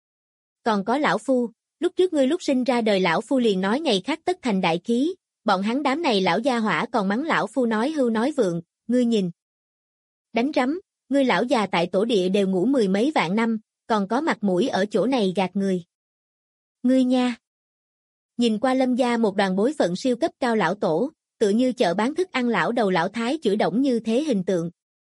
[SPEAKER 2] Còn có lão phu, lúc trước ngươi lúc sinh ra đời lão phu liền nói ngày khác tất thành đại khí, bọn hắn đám này lão gia hỏa còn mắng lão phu nói hưu nói vượng, ngươi nhìn. Đánh rắm, ngươi lão già tại tổ địa đều ngủ mười mấy vạn năm, còn có mặt mũi ở chỗ này gạt người. Ngươi nha. Nhìn qua Lâm gia một đoàn bối phận siêu cấp cao lão tổ, tựa như chợ bán thức ăn lão đầu lão thái chửi động như thế hình tượng.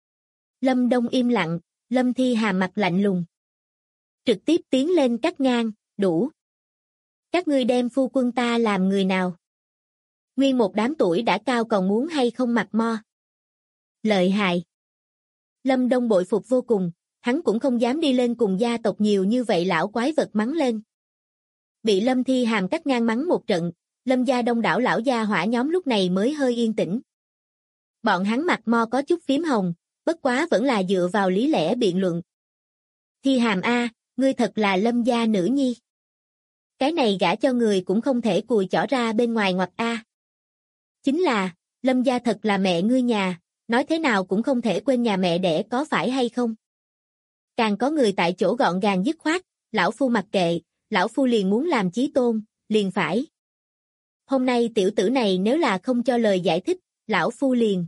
[SPEAKER 2] Lâm Đông im lặng, Lâm Thi Hàm mặt lạnh lùng. Trực tiếp tiến lên cắt ngang, đủ. Các ngươi đem phu quân ta làm người nào? Nguyên một đám tuổi đã cao còn muốn hay không mặt mo. Lợi hại. Lâm Đông bội phục vô cùng, hắn cũng không dám đi lên cùng gia tộc nhiều như vậy lão quái vật mắng lên. Bị Lâm Thi Hàm cắt ngang mắng một trận, Lâm gia đông đảo lão gia hỏa nhóm lúc này mới hơi yên tĩnh. Bọn hắn mặt mo có chút phím hồng, bất quá vẫn là dựa vào lý lẽ biện luận. Thi Hàm a, ngươi thật là Lâm gia nữ nhi. Cái này gả cho người cũng không thể cùi chỏ ra bên ngoài ngoặt a. Chính là, Lâm gia thật là mẹ ngươi nhà, nói thế nào cũng không thể quên nhà mẹ đẻ có phải hay không. Càng có người tại chỗ gọn gàng dứt khoát, lão phu mặc kệ, lão phu liền muốn làm chí tôn, liền phải. Hôm nay tiểu tử này nếu là không cho lời giải thích, lão phu liền.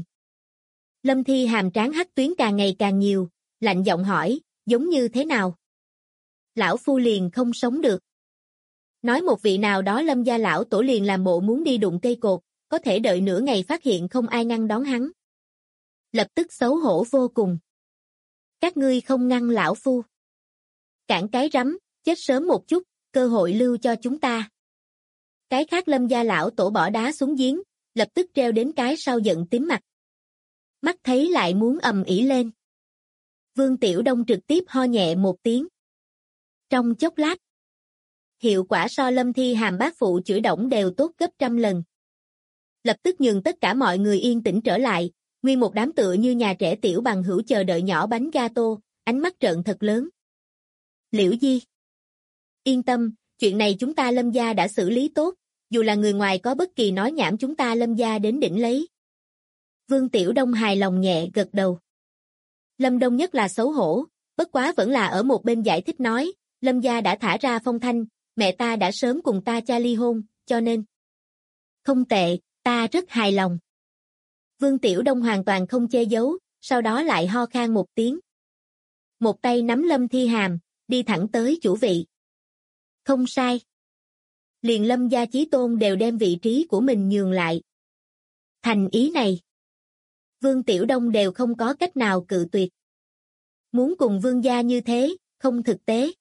[SPEAKER 2] Lâm Thi Hàm trán hắc tuyến càng ngày càng nhiều, lạnh giọng hỏi, giống như thế nào? Lão phu liền không sống được. Nói một vị nào đó Lâm gia lão tổ liền làm bộ muốn đi đụng cây cột, có thể đợi nửa ngày phát hiện không ai ngăn đón hắn. Lập tức xấu hổ vô cùng. Các ngươi không ngăn lão phu. Cản cái rắm, chết sớm một chút, cơ hội lưu cho chúng ta. Cái khác Lâm gia lão tổ bỏ đá xuống giếng, lập tức treo đến cái sau giận tím mặt. Mắt thấy lại muốn ầm ĩ lên. Vương Tiểu Đông trực tiếp ho nhẹ một tiếng. Trong chốc lát, hiệu quả so Lâm Thi Hàm bác phụ chửi đổng đều tốt gấp trăm lần. Lập tức nhường tất cả mọi người yên tĩnh trở lại, nguyên một đám tựa như nhà trẻ tiểu bằng hữu chờ đợi nhỏ bánh gato, ánh mắt trợn thật lớn. Liễu Di, yên tâm, chuyện này chúng ta Lâm gia đã xử lý tốt, dù là người ngoài có bất kỳ nói nhảm chúng ta Lâm gia đến đỉnh lấy. Vương Tiểu Đông hài lòng nhẹ gật đầu. Lâm Đông nhất là xấu hổ, bất quá vẫn là ở một bên giải thích nói, Lâm gia đã thả ra phong thanh, mẹ ta đã sớm cùng ta cha ly hôn, cho nên. Không tệ, ta rất hài lòng. Vương Tiểu Đông hoàn toàn không che giấu, sau đó lại ho khan một tiếng. Một tay nắm Lâm Thi Hàm, đi thẳng tới chủ vị. Không sai. Liền Lâm gia chí tôn đều đem vị trí của mình nhường lại. Thành ý này, Vương Tiểu Đông đều không có cách nào cự tuyệt. Muốn cùng Vương gia như thế, không thực tế.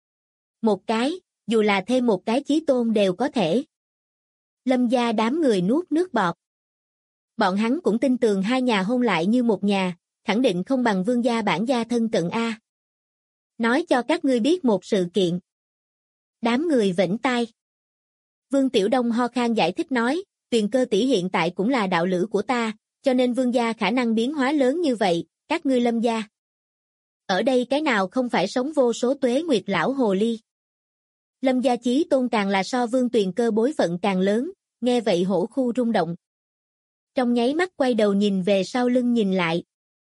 [SPEAKER 2] Một cái, dù là thêm một cái chí tôn đều có thể. Lâm gia đám người nuốt nước bọt. Bọn hắn cũng tin tưởng hai nhà hôn lại như một nhà, khẳng định không bằng Vương gia bản gia thân cận a. Nói cho các ngươi biết một sự kiện. Đám người vểnh tai. Vương Tiểu Đông ho khan giải thích nói, Tuyền Cơ tỷ hiện tại cũng là đạo lữ của ta, cho nên Vương gia khả năng biến hóa lớn như vậy, các ngươi Lâm gia. Ở đây cái nào không phải sống vô số tuế nguyệt lão hồ ly. Lâm gia chí tôn càng là so Vương Tuyền Cơ bối phận càng lớn, nghe vậy hổ khu rung động. Trong nháy mắt quay đầu nhìn về sau lưng nhìn lại.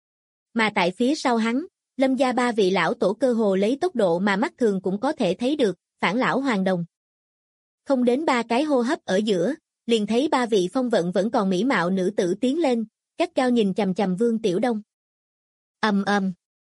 [SPEAKER 2] Mà tại phía sau hắn, Lâm gia ba vị lão tổ cơ hồ lấy tốc độ mà mắt thường cũng có thể thấy được, phản lão hoàng đồng. Không đến 3 cái hô hấp ở giữa, liền thấy 3 vị phong vận vẫn còn mỹ mạo nữ tử tiến lên, cắt cao nhìn chằm chằm Vương Tiểu Đông. Ầm ầm.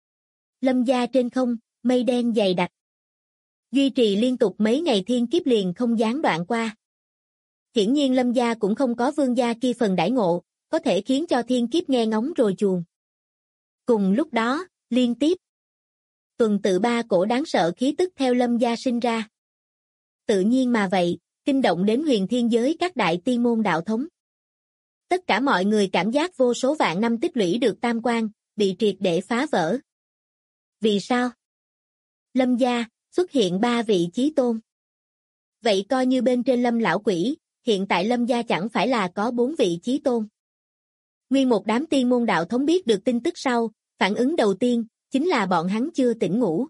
[SPEAKER 2] Lâm gia trên không, mây đen dày đặc. Duy trì liên tục mấy ngày thiên kiếp liền không gián đoạn qua. Hiển nhiên Lâm gia cũng không có Vương gia kia phần đãi ngộ, có thể khiến cho thiên kiếp nghe ngóng rồi chuồn. Cùng lúc đó, liên tiếp. Tuần tự 3 cổ đáng sợ khí tức theo Lâm gia sinh ra. Tự nhiên mà vậy, kinh động đến huyền thiên giới các đại tiên môn đạo thống. Tất cả mọi người cảm giác vô số vạn năm tích lũy được tam quan, bị triệt để phá vỡ. Vì sao? Lâm gia, xuất hiện 3 vị chí tôn. Vậy coi như bên trên Lâm lão quỷ, hiện tại Lâm gia chẳng phải là có 4 vị chí tôn. Nguyên một đám tiên môn đạo thống biết được tin tức sau, phản ứng đầu tiên, chính là bọn hắn chưa tỉnh ngủ.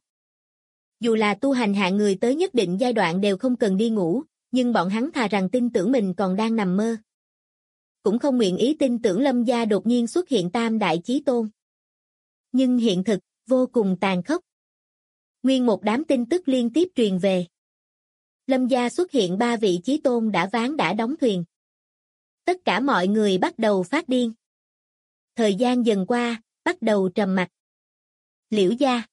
[SPEAKER 2] Dù là tu hành hạng người tới nhất định giai đoạn đều không cần đi ngủ, nhưng bọn hắn thà rằng tin tưởng mình còn đang nằm mơ. Cũng không nguyện ý tin tưởng Lâm gia đột nhiên xuất hiện tam đại chí tôn. Nhưng hiện thực, vô cùng tàn khốc. Nguyên một đám tin tức liên tiếp truyền về. Lâm gia xuất hiện 3 vị chí tôn đã ván đã đóng thuyền. Tất cả mọi người bắt đầu phát điên. Thời gian dần qua, bắt đầu trầm mặc. Liễu gia,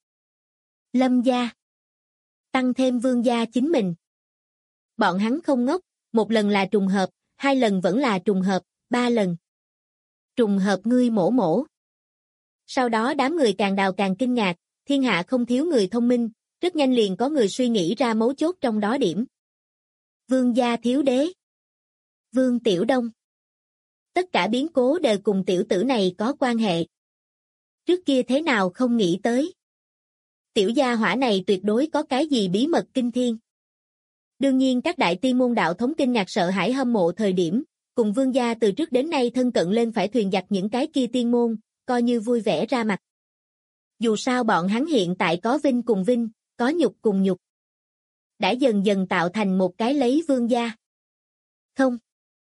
[SPEAKER 2] Lâm gia, tăng thêm Vương gia chính mình. Bọn hắn không ngốc, một lần là trùng hợp, 2 lần vẫn là trùng hợp, 3 lần. Trùng hợp ngươi mổ mổ. Sau đó đám người càng đào càng kinh ngạc, thiên hạ không thiếu người thông minh, rất nhanh liền có người suy nghĩ ra mấu chốt trong đó điểm. Vương gia thiếu đế. Vương Tiểu Đông. Tất cả biến cố đều cùng tiểu tử này có quan hệ. Trước kia thế nào không nghĩ tới. Tiểu gia hỏa này tuyệt đối có cái gì bí mật kinh thiên. Đương nhiên các đại tiên môn đạo thống kinh ngạc sợ hãi hâm mộ thời điểm, cùng Vương gia từ trước đến nay thân cận lên phải thuyền giặc những cái kia tiên môn, coi như vui vẻ ra mặt. Dù sao bọn hắn hiện tại có vinh cùng vinh, có nhục cùng nhục. Đã dần dần tạo thành một cái lấy Vương gia. Không.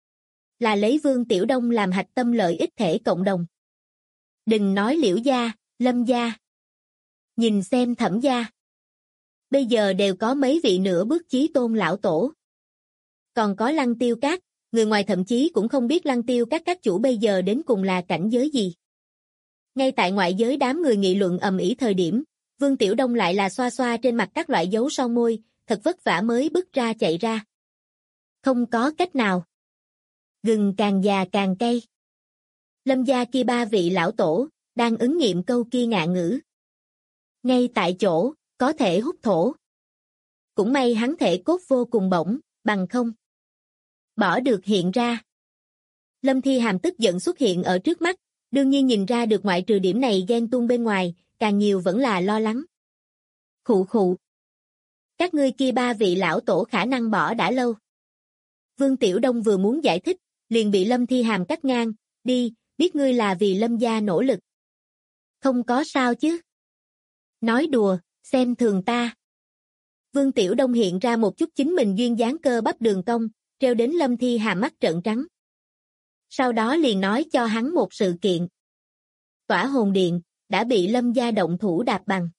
[SPEAKER 2] Là lấy Vương Tiểu Đông làm hạch tâm lợi ích thể cộng đồng. Đừng nói Liễu gia, Lâm gia. Nhìn xem Thẩm gia. Bây giờ đều có mấy vị nửa bước chí tôn lão tổ. Còn có Lăng Tiêu Các, người ngoài thậm chí cũng không biết Lăng Tiêu các chủ bây giờ đến cùng là cảnh giới gì. Ngay tại ngoại giới đám người nghị luận ầm ĩ thời điểm, Vương Tiểu Đông lại là xoa xoa trên mặt các loại dấu son môi, thật vất vả mới bước ra chạy ra. Không có cách nào. Gừng càng già càng cay. Lâm gia kia 3 vị lão tổ, đang ứng nghiệm câu kia ngạn ngữ. Ngay tại chỗ, có thể hút thổ. Cũng may hắn thể cốt vô cùng bổng, bằng không. Bỏ được hiện ra. Lâm Thi Hàm tức giận xuất hiện ở trước mắt, đương nhiên nhìn ra được ngoại trừ điểm này ghen tuông bên ngoài, càng nhiều vẫn là lo lắng. Khụ khụ. Các ngươi kia ba vị lão tổ khả năng bỏ đã lâu. Vương Tiểu Đông vừa muốn giải thích, liền bị Lâm Thi Hàm cắt ngang, đi, biết ngươi là vì Lâm gia nỗ lực. Không có sao chứ. Nói đùa, xem thường ta. Vương Tiểu Đông hiện ra một chút chính mình duyên dáng cơ bắp đường cong, treo đến Lâm Thi Hàm mắt trợn trắng. Sau đó liền nói cho hắn một sự kiện. Tỏa hồn điện, đã bị Lâm gia động thủ đạp bằng.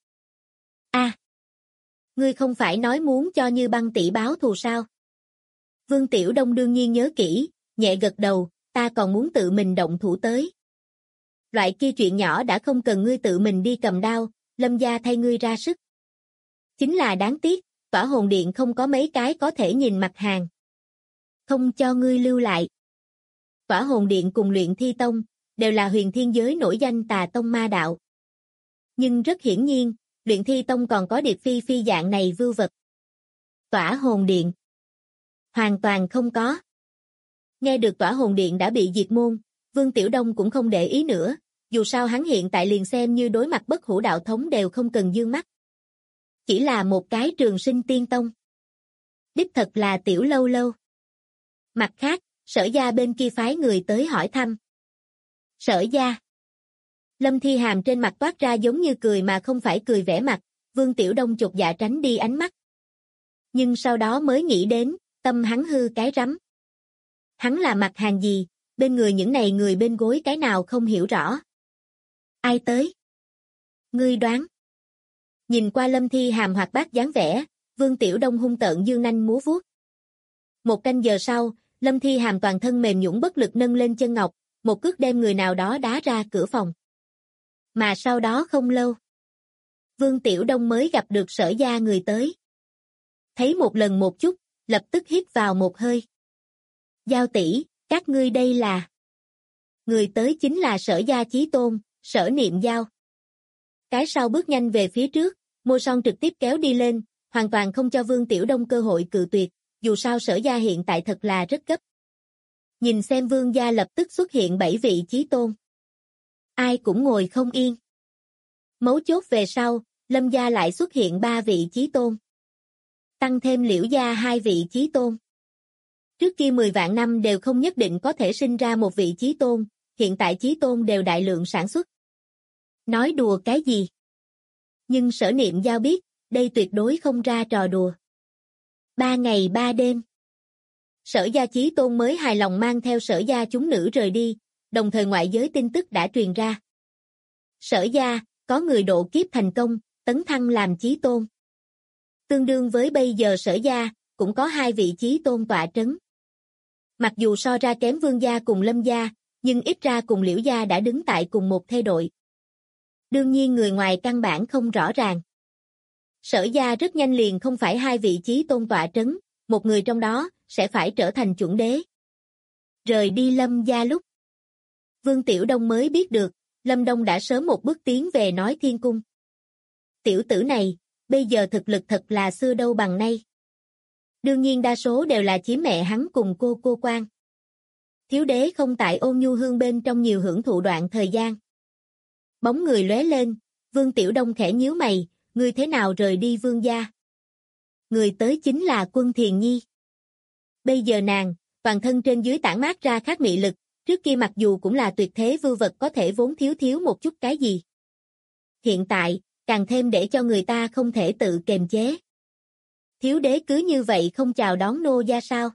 [SPEAKER 2] Ngươi không phải nói muốn cho Như Băng tỷ báo thù sao? Vương Tiểu Đông đương nhiên nhớ kỹ, nhẹ gật đầu, ta còn muốn tự mình động thủ tới. Loại kia chuyện nhỏ đã không cần ngươi tự mình đi cầm đao, Lâm gia thay ngươi ra sức. Chính là đáng tiếc, Tỏa hồn điện không có mấy cái có thể nhìn mặt hàng. Không cho ngươi lưu lại. Tỏa hồn điện cùng Luyện Thi Tông, đều là huyền thiên giới nổi danh tà tông ma đạo. Nhưng rất hiển nhiên, Luyện Thi Tông còn có Điệp Phi Phi dạng này vưu vật. Tỏa hồn điện. Hoàn toàn không có. Nghe được Tỏa hồn điện đã bị diệt môn, Vương Tiểu Đông cũng không để ý nữa, dù sao hắn hiện tại liền xem như đối mặt bất hủ đạo thống đều không cần dương mắt. Chỉ là một cái trường sinh tiên tông. Đích thật là tiểu lâu lâu. Mặt khác, Sở gia bên kia phái người tới hỏi thăm. Sở gia. Lâm Thi Hàm trên mặt toát ra giống như cười mà không phải cười vẻ mặt, Vương Tiểu Đông chột dạ tránh đi ánh mắt. Nhưng sau đó mới nghĩ đến, tâm hắn hư cái rắm. Hắn là mặt hàng gì, bên người những này người bên gối cái nào không hiểu rõ. Ai tới? Ngươi đoán. Nhìn qua Lâm Thi Hàm hoạt bát dáng vẻ, Vương Tiểu Đông hung tợn dương nanh múa vuốt. Một canh giờ sau, Lâm Thi Hàm toàn thân mềm nhũn bất lực nâng lên chân ngọc, một cước đem người nào đó đá ra cửa phòng. Mà sau đó không lâu, Vương Tiểu Đông mới gặp được Sở gia người tới. Thấy một lần một chút, lập tức hít vào một hơi. Giao tỷ, các ngươi đây là... Người tới chính là Sở gia chí tôn, Sở Niệm Giao. Cái sau bước nhanh về phía trước, môi son trực tiếp kéo đi lên, hoàn toàn không cho Vương Tiểu Đông cơ hội cự tuyệt, dù sao Sở gia hiện tại thật là rất gấp. Nhìn xem Vương gia lập tức xuất hiện 7 vị chí tôn. Ai cũng ngồi không yên. Mấu chốt về sau, Lâm gia lại xuất hiện 3 vị chí tôn. Tăng thêm Liễu gia 2 vị chí tôn. Trước kia 10 vạn năm đều không nhất định có thể sinh ra một vị chí tôn, hiện tại chí tôn đều đại lượng sản xuất. Nói đùa cái gì? Nhưng Sở Niệm Giao biết, đây tuyệt đối không ra trò đùa. 3 ngày 3 đêm. Sở gia chí tôn mới hài lòng mang theo Sở gia chúng nữ rời đi, đồng thời ngoại giới tin tức đã truyền ra. Sở gia, có người độ kiếp thành công, tấn thăng làm chí tôn. Tương đương với bây giờ Sở gia, cũng có 2 vị chí tôn tọa trấn. Mặc dù so ra kém Vương gia cùng Lâm gia, nhưng ít ra cùng Liễu gia đã đứng tại cùng một thê đội. Đương nhiên người ngoài căn bản không rõ ràng. Sở gia rất nhanh liền không phải 2 vị chí tôn tọa trấn, một người trong đó sẽ phải trở thành chuẩn đế. Rời đi Lâm gia lúc, Vương Tiểu Đông mới biết được, Lâm Đông đã sớm một bước tiến về nói Thiên Cung. Tiểu tử này, bây giờ thực lực thật là xưa đâu bằng nay. Đương nhiên đa số đều là chiếm mẹ hắn cùng cô quan. Thiếu đế không tại Ôn Nhu Hương bên trong nhiều hưởng thụ đoạn thời gian. Bóng người lóe lên, Vương Tiểu Đông khẽ nhíu mày, ngươi thế nào rời đi Vương gia? Người tới chính là Quân Thiền Nhi. Bây giờ nàng, toàn thân trên dưới tản mát ra khác mị lực, trước kia mặc dù cũng là tuyệt thế vưu vật có thể vốn thiếu một chút cái gì. Hiện tại, càng thêm để cho người ta không thể tự kềm chế. Thiếu đế cứ như vậy không chào đón nô gia sao?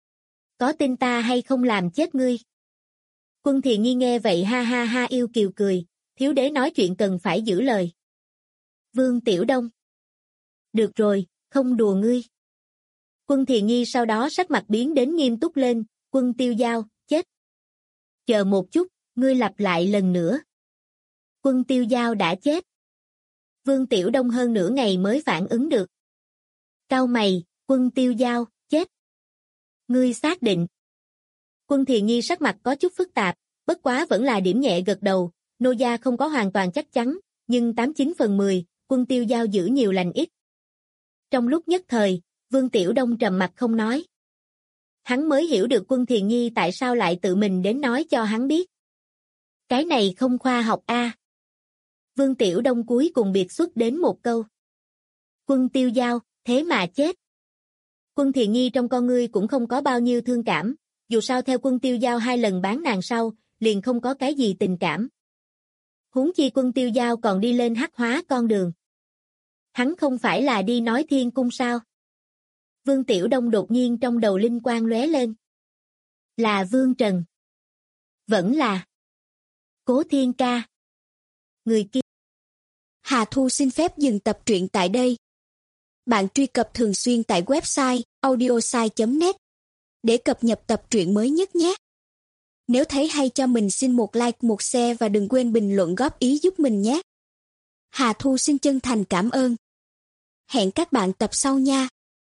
[SPEAKER 2] Có tin ta hay không làm chết ngươi? Quân Thiền Nhi nghe vậy ha ha ha yêu kiều cười, thiếu đế nói chuyện cần phải giữ lời. Vương Tiểu Đông. Được rồi, không đùa ngươi. Quân Thiền Nhi sau đó sắc mặt biến đến nghiêm túc lên, Quân Tiêu Giao, chết. Chờ một chút, ngươi lặp lại lần nữa. Quân Tiêu Giao đã chết. Vương Tiểu Đông hơn nửa ngày mới phản ứng được. Cau mày, Quân Tiêu Giao, chết. Ngươi xác định. Quân Thiền Nhi sắc mặt có chút phức tạp, bất quá vẫn là điểm nhẹ gật đầu, nô gia không có hoàn toàn chắc chắn, nhưng 89 phần 10, Quân Tiêu Giao giữ nhiều lành ít. Trong lúc nhất thời, Vương Tiểu Đông trầm mặt không nói. hắn mới hiểu được Quân Thiền Nhi tại sao lại tự mình đến nói cho hắn biết. Cái này không khoa học a. Vương Tiểu Đông cuối cùng biệt xuất đến một câu. Quân Tiêu Giao, thế mà chết. Quân Thiền Nhi trong con ngươi cũng không có bao nhiêu thương cảm, dù sao theo Quân Tiêu Giao 2 lần bán nàng sau, liền không có cái gì tình cảm. Huống chi Quân Tiêu Giao còn đi lên hắc hóa con đường. Hắn không phải là đi nói Thiên Cung sao? Vương Tiểu Đông đột nhiên trong đầu linh quang lóe lên. Là Vương Trần. Vẫn là Cố Thiên Ca. Người kia.
[SPEAKER 3] Hà Thu xin phép dừng tập truyện tại đây. Bạn truy cập thường xuyên tại website audiosai.net để cập nhật tập truyện mới nhất nhé. Nếu thấy hay cho mình xin một like, một share và đừng quên bình luận góp ý giúp mình nhé. Hà Thu xin chân thành cảm ơn. Hẹn các bạn tập sau nha.